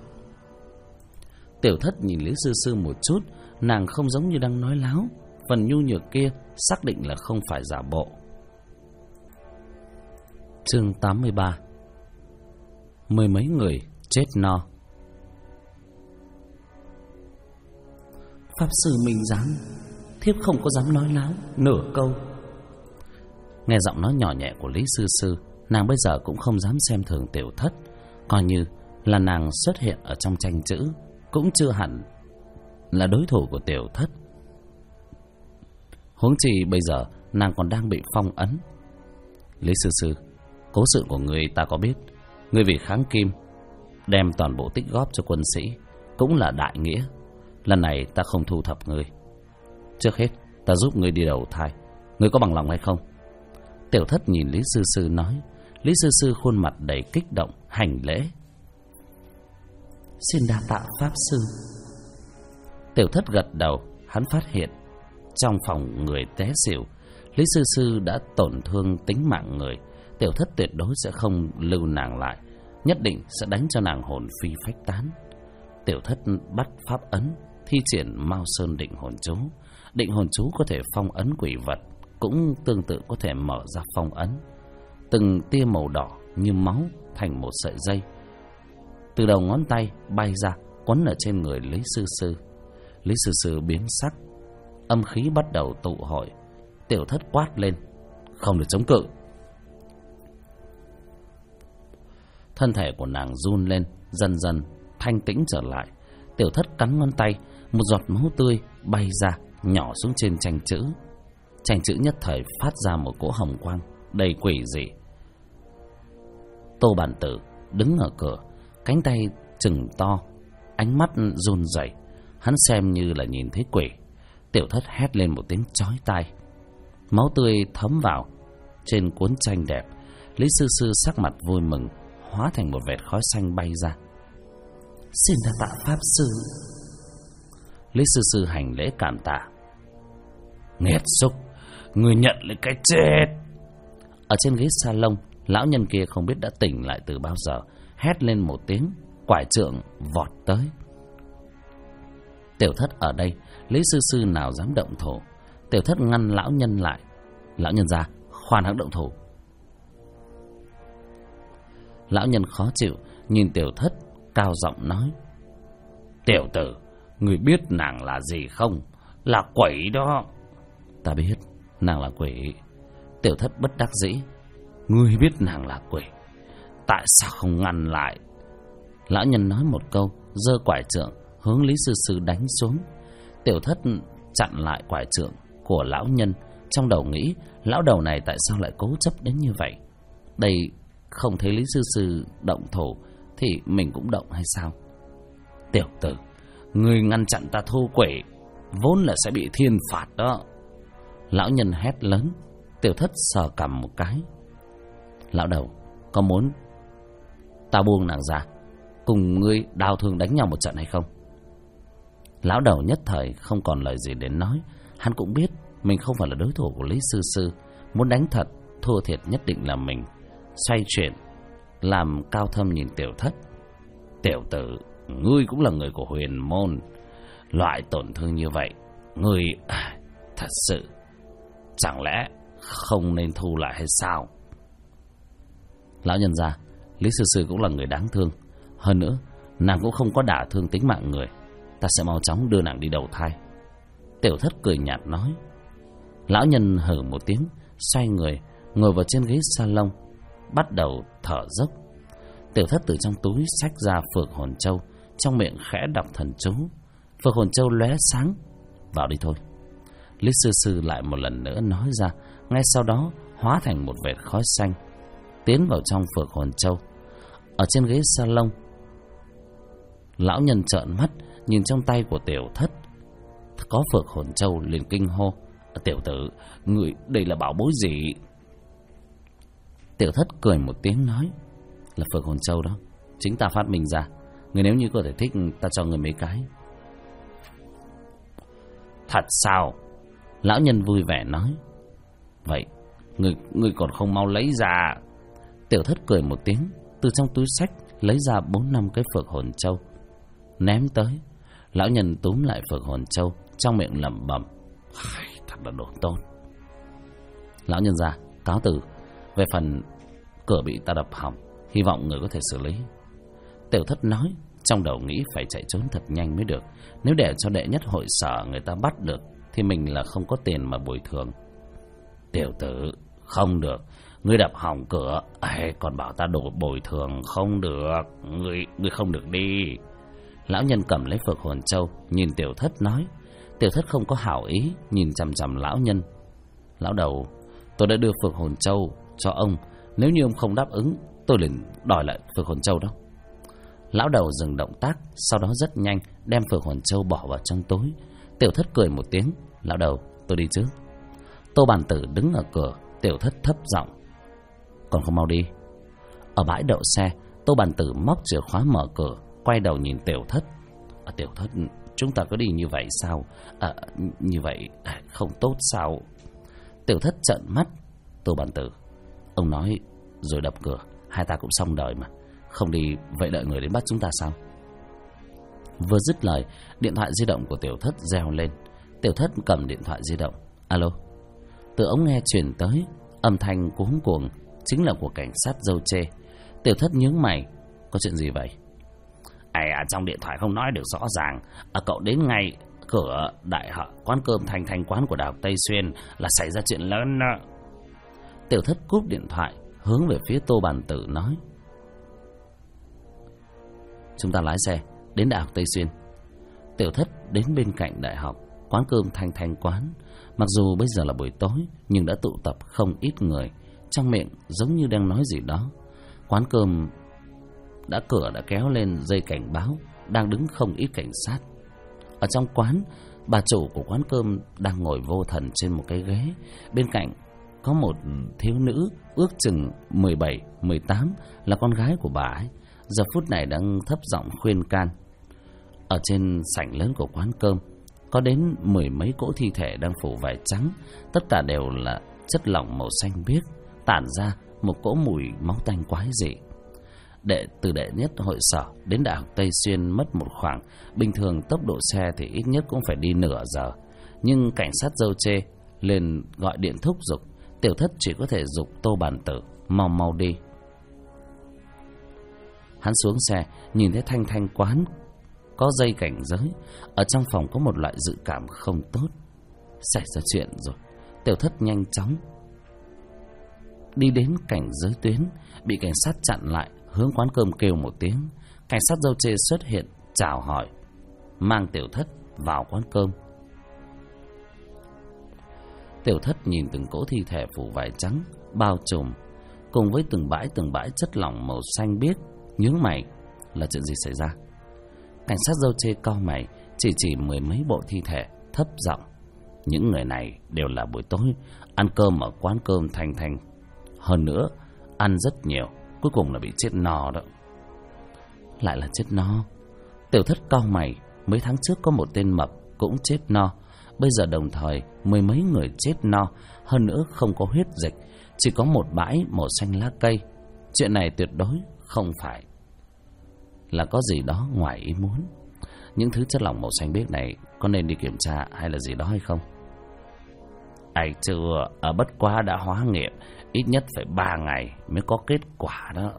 Tiểu Thất nhìn Lý Sư Sư một chút, nàng không giống như đang nói láo, phần nhu nhược kia xác định là không phải giả bộ. Chương 83. Mười mấy người chết no. "Pháp sư minh giám, thiếp không có dám nói láo nửa câu." Nghe giọng nói nhỏ nhẹ của Lý Sư Sư, nàng bây giờ cũng không dám xem thường Tiểu Thất, coi như là nàng xuất hiện ở trong tranh chữ cũng chưa hẳn là đối thủ của Tiểu Thất. Huống chi bây giờ nàng còn đang bị phong ấn. "Lý Sư Sư, cố sự của người ta có biết. Ngươi vì kháng Kim đem toàn bộ tích góp cho quân sĩ, cũng là đại nghĩa. Lần này ta không thu thập ngươi. Trước hết ta giúp ngươi đi đầu thai, ngươi có bằng lòng hay không?" Tiểu Thất nhìn Lý Sư Sư nói. Lý Sư Sư khuôn mặt đầy kích động hành lễ: "Xin đa tạ Pháp sư." Tiểu Thất gật đầu. Hắn phát hiện trong phòng người té xỉu, Lý Sư Sư đã tổn thương tính mạng người. Tiểu Thất tuyệt đối sẽ không lưu nàng lại, nhất định sẽ đánh cho nàng hồn phi phách tán. Tiểu Thất bắt pháp ấn, thi triển Mao Sơn định hồn chú. Định hồn chú có thể phong ấn quỷ vật, cũng tương tự có thể mở ra phong ấn. Từng tia màu đỏ như máu thành một sợi dây từ đầu ngón tay bay ra, quấn ở trên người Lý Sư Sư. Lý Sư Sư biến sắc, âm khí bắt đầu tụ hội. Tiểu Thất quát lên: "Không được chống cự!" Thân thể của nàng run lên, dần dần thanh tĩnh trở lại. Tiểu Thất cắn ngón tay, một giọt máu tươi bay ra, nhỏ xuống trên tranh chữ. Tranh chữ nhất thời phát ra một cỗ hồng quang đầy quỷ dị. Tô Bản Tử đứng ở cửa, cánh tay trừng to, ánh mắt run rẩy. Hắn xem như là nhìn thấy quỷ. Tiểu Thất hét lên một tiếng chói tai. Máu tươi thấm vào trên cuốn tranh đẹp. Lý Sư Sư sắc mặt vui mừng, hóa thành một vệt khói xanh bay ra. "Xin đa tạ Pháp sư." Lý Sư Sư hành lễ cảm tạ. "Nghiệt xúc, người nhận lấy cái chết!" Ở trên ghế salon, lão nhân kia không biết đã tỉnh lại từ bao giờ, hét lên một tiếng, quải trượng vọt tới. Tiểu Thất ở đây, Lý Sư Sư nào dám động thủ. Tiểu Thất ngăn lão nhân lại: "Lão nhân già, khoan hãng động thủ." Lão nhân khó chịu nhìn Tiểu Thất, cao giọng nói: "Tiểu tử, người biết nàng là gì không? Là quỷ đó." "Ta biết nàng là quỷ." Tiểu Thất bất đắc dĩ: "Ngươi biết nàng là quỷ, tại sao không ngăn lại?" Lão nhân nói một câu, giơ quải trượng hướng Lý Sư Sư đánh xuống. Tiểu Thất chặn lại quải trượng của lão nhân, trong đầu nghĩ lão đầu này tại sao lại cố chấp đến như vậy. Đây không thấy Lý Sư Sư động thủ thì mình cũng động hay sao? Tiểu tử, người ngăn chặn ta thu quỷ, vốn là sẽ bị thiên phạt đó. Lão nhân hét lớn. Tiểu Thất sờ cằm một cái. Lão đầu, có muốn ta buông nàng ra, cùng ngươi đao thương đánh nhau một trận hay không? Lão đầu nhất thời không còn lời gì để nói. Hắn cũng biết mình không phải là đối thủ của Lý Sư Sư. Muốn đánh thật, thua thiệt nhất định là mình. Xoay chuyển, làm Cao Thâm nhìn Tiểu Thất. Tiểu tử, ngươi cũng là người của huyền môn, loại tổn thương như vậy, ngươi thật sự chẳng lẽ không nên thu lại hay sao? Lão nhân gia, Lý Sư Sư cũng là người đáng thương. Hơn nữa, nàng cũng không có đả thương tính mạng người. Ta sẽ mau chóng đưa nàng đi đầu thai. Tiểu Thất cười nhạt nói. Lão nhân hừ một tiếng, xoay người, ngồi vào trên ghế salon, bắt đầu thở dốc. Tiểu Thất từ trong túi xách ra Phược Hồn Châu, trong miệng khẽ đọc thần chú. Phược Hồn Châu lóe sáng. Vào đi thôi. Lý Sư Sư lại một lần nữa nói ra. Ngay sau đó hóa thành một vệt khói xanh, tiến vào trong Phược Hồn Châu. Ở trên ghế salon, lão nhân trợn mắt nhìn trong tay của Tiểu Thất có Phược Hồn Châu, liền kinh hô. Tiểu tử, người đây là bảo bối gì? Tiểu Thất cười một tiếng nói. Là Phược Hồn Châu đó, chính ta phát minh ra. Người nếu như có thể thích, ta cho người mấy cái. Thật sao? Lão nhân vui vẻ nói. Vậy người còn không mau lấy ra? Tiểu Thất cười một tiếng, từ trong túi xách lấy ra 4-5 cái Phược Hồn Châu, ném tới. Lão nhân túm lại Phược Hồn Châu, trong miệng lẩm bẩm. Thật là đồ tốt. Lão nhân gia, cáo từ. Về phần cửa bị ta đập hỏng, hy vọng người có thể xử lý. Tiểu Thất nói, trong đầu nghĩ phải chạy trốn thật nhanh mới được. Nếu để cho đệ nhất hội sở người ta bắt được thì mình là không có tiền mà bồi thường. Tiểu tử, không được. Ngươi đập hỏng cửa, còn bảo ta đổ bồi thường, không được. Ngươi không được đi. Lão nhân cầm lấy Phược Hồn Châu, nhìn Tiểu Thất nói. Tiểu Thất không có hảo ý, nhìn chằm chằm lão nhân. Lão đầu, tôi đã đưa Phược Hồn Châu cho ông. Nếu như ông không đáp ứng, tôi liền đòi lại Phược Hồn Châu đó. Lão đầu dừng động tác, sau đó rất nhanh đem Phược Hồn Châu bỏ vào trong túi. Tiểu Thất cười một tiếng. Lão đầu, tôi đi trước. Tô Bàn Tử đứng ở cửa. Tiểu Thất thấp giọng. Còn không mau đi. Ở bãi đậu xe, Tô Bàn Tử móc chìa khóa mở cửa, quay đầu nhìn Tiểu Thất. Tiểu Thất, chúng ta cứ đi như vậy sao? Như vậy không tốt sao? Tiểu Thất trợn mắt. Tô Bàn Tử, ông nói rồi đập cửa, hai ta cũng xong đời mà. Không đi vậy đợi người đến bắt chúng ta sao? Vừa dứt lời, điện thoại di động của Tiểu Thất reo lên. Tiểu Thất cầm điện thoại di động. Alo. Từ ống nghe truyền tới âm thanh cuống cuồng, chính là của cảnh sát dâu chê. Tiểu Thất nhướng mày. Có chuyện gì vậy? Trong điện thoại không nói được rõ ràng. Cậu đến ngay cửa đại học quán cơm Thanh quán của Đại học Tây Xuyên là xảy ra chuyện lớn đó. Tiểu Thất cúp điện thoại, hướng về phía Tô Bàn Tử nói. Chúng ta lái xe đến Đại học Tây Xuyên. Tiểu Thất đến bên cạnh đại học quán cơm Thanh quán. Mặc dù bây giờ là buổi tối, nhưng đã tụ tập không ít người, trong miệng giống như đang nói gì đó. Quán cơm cửa đã kéo lên dây cảnh báo, đang đứng không ít cảnh sát. Ở trong quán, bà chủ của quán cơm đang ngồi vô thần trên một cái ghế. Bên cạnh có một thiếu nữ ước chừng 17-18, là con gái của bà ấy. Giờ phút này đang thấp giọng khuyên can. Ở trên sảnh lớn của quán cơm có đến 10 mấy cỗ thi thể đang phủ vải trắng, tất cả đều là chất lỏng màu xanh biếc, tản ra một cỗ mùi máu tanh quái dị. Từ đệ nhất hội sở đến Đại học Tây Xuyên mất một khoảng, bình thường tốc độ xe thì ít nhất cũng phải đi nửa giờ. Nhưng cảnh sát dâu chê lên gọi điện thúc giục. Tiểu Thất chỉ có thể giục Tô Bàn Tử mau đi. Hắn xuống xe, nhìn thấy Thanh quán có dây cảnh giới. Ở trong phòng có một loại dự cảm không tốt. Xảy ra chuyện rồi. Tiểu Thất nhanh chóng đi đến cảnh giới tuyến, bị cảnh sát chặn lại, hướng quán cơm kêu một tiếng. Cảnh sát dâu chê xuất hiện chào hỏi, mang Tiểu Thất vào quán cơm. Tiểu Thất nhìn từng cỗ thi thể phủ vải trắng bao trùm, cùng với từng bãi chất lỏng màu xanh biếc, nhướng mày. Là chuyện gì xảy ra? Cảnh sát Dâu Chê cau mày, chỉ mười mấy bộ thi thể, thấp giọng: những người này đều là buổi tối ăn cơm ở quán cơm Thanh Thanh. Hơn nữa, ăn rất nhiều, cuối cùng là bị chết no đó. Lại là chết no? Tiểu Thất cau mày, mấy tháng trước có một tên mập cũng chết no, bây giờ đồng thời mười mấy người chết no, hơn nữa không có huyết dịch, chỉ có một bãi màu xanh lá cây. Chuyện này tuyệt đối không phải là có gì đó ngoài ý muốn. Những thứ chất lỏng màu xanh biếc này có nên đi kiểm tra hay là gì đó hay không? Ai chưa, ở bất quá đã hóa nghiệm, ít nhất phải 3 ngày mới có kết quả đó.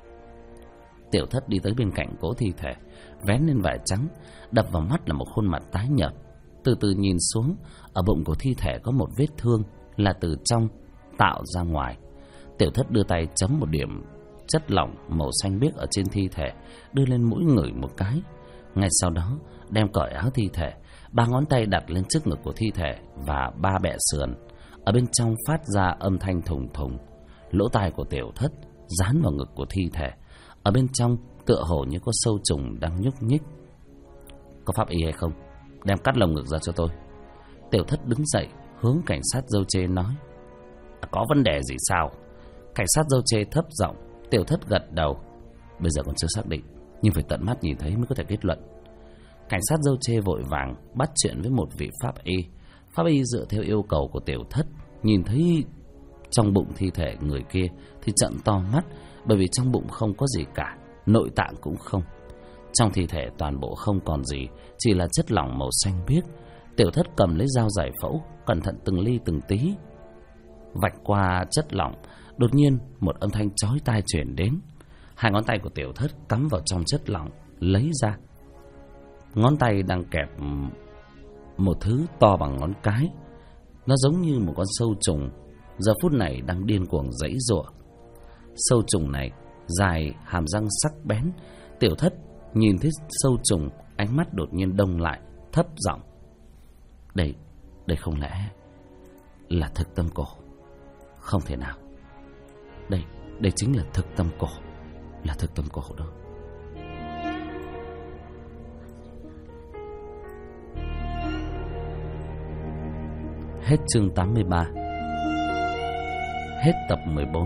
Tiểu Thất đi tới bên cạnh cỗ thi thể, vén lên vải trắng, đập vào mắt là một khuôn mặt tái nhợt. Từ từ nhìn xuống, ở bụng của thi thể có một vết thương là từ trong tạo ra ngoài. Tiểu Thất đưa tay chấm một điểm chất lỏng màu xanh biếc ở trên thi thể, đưa lên mũi ngửi một cái. Ngay sau đó đem cởi áo thi thể, 3 ngón tay đặt lên trước ngực của thi thể và 3 bẹ sườn. Ở bên trong phát ra âm thanh thùng thùng. Lỗ tai của Tiểu Thất dán vào ngực của thi thể, ở bên trong tựa hồ như có sâu trùng đang nhúc nhích. Có pháp y hay không? Đem cắt lồng ngực ra cho tôi. Tiểu Thất đứng dậy hướng cảnh sát Dâu Chê nói. Có vấn đề gì sao? Cảnh sát Dâu Chê thấp giọng. Tiểu Thất gật đầu. Bây giờ còn chưa xác định, nhưng phải tận mắt nhìn thấy mới có thể kết luận. Cảnh sát Dâu Chê vội vàng bắt chuyện với một vị pháp y. Pháp y dựa theo yêu cầu của Tiểu Thất, nhìn thấy trong bụng thi thể người kia thì trợn to mắt, bởi vì trong bụng không có gì cả, nội tạng cũng không. Trong thi thể toàn bộ không còn gì, chỉ là chất lỏng màu xanh biếc. Tiểu Thất cầm lấy dao giải phẫu, cẩn thận từng ly từng tí vạch qua chất lỏng. Đột nhiên một âm thanh chói tai truyền đến. 2 ngón tay của Tiểu Thất cắm vào trong chất lỏng, lấy ra. Ngón tay đang kẹp một thứ to bằng ngón cái. Nó giống như một con sâu trùng, giờ phút này đang điên cuồng giãy giụa. Sâu trùng này dài hàm răng sắc bén. Tiểu Thất nhìn thấy sâu trùng, ánh mắt đột nhiên đông lại, thấp giọng. Đây không lẽ là thực tâm cổ? Không thể nào. Đây chính là thực tâm cổ. Là thực tâm cổ đó. Hết chương 83. Hết tập 14.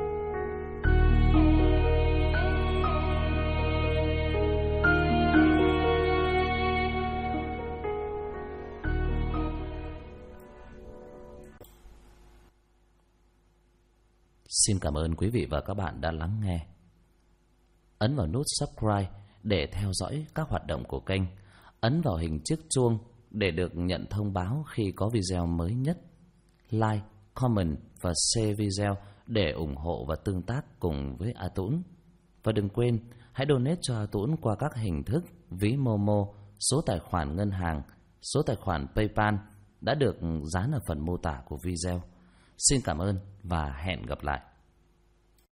Xin cảm ơn quý vị và các bạn đã lắng nghe. Ấn vào nút subscribe để theo dõi các hoạt động của kênh. Ấn vào hình chiếc chuông để được nhận thông báo khi có video mới nhất. Like, comment và share video để ủng hộ và tương tác cùng với A Tũng. Và đừng quên, hãy donate cho A Tũng qua các hình thức ví Momo, số tài khoản ngân hàng, số tài khoản PayPal đã được dán ở phần mô tả của video. Xin cảm ơn và hẹn gặp lại.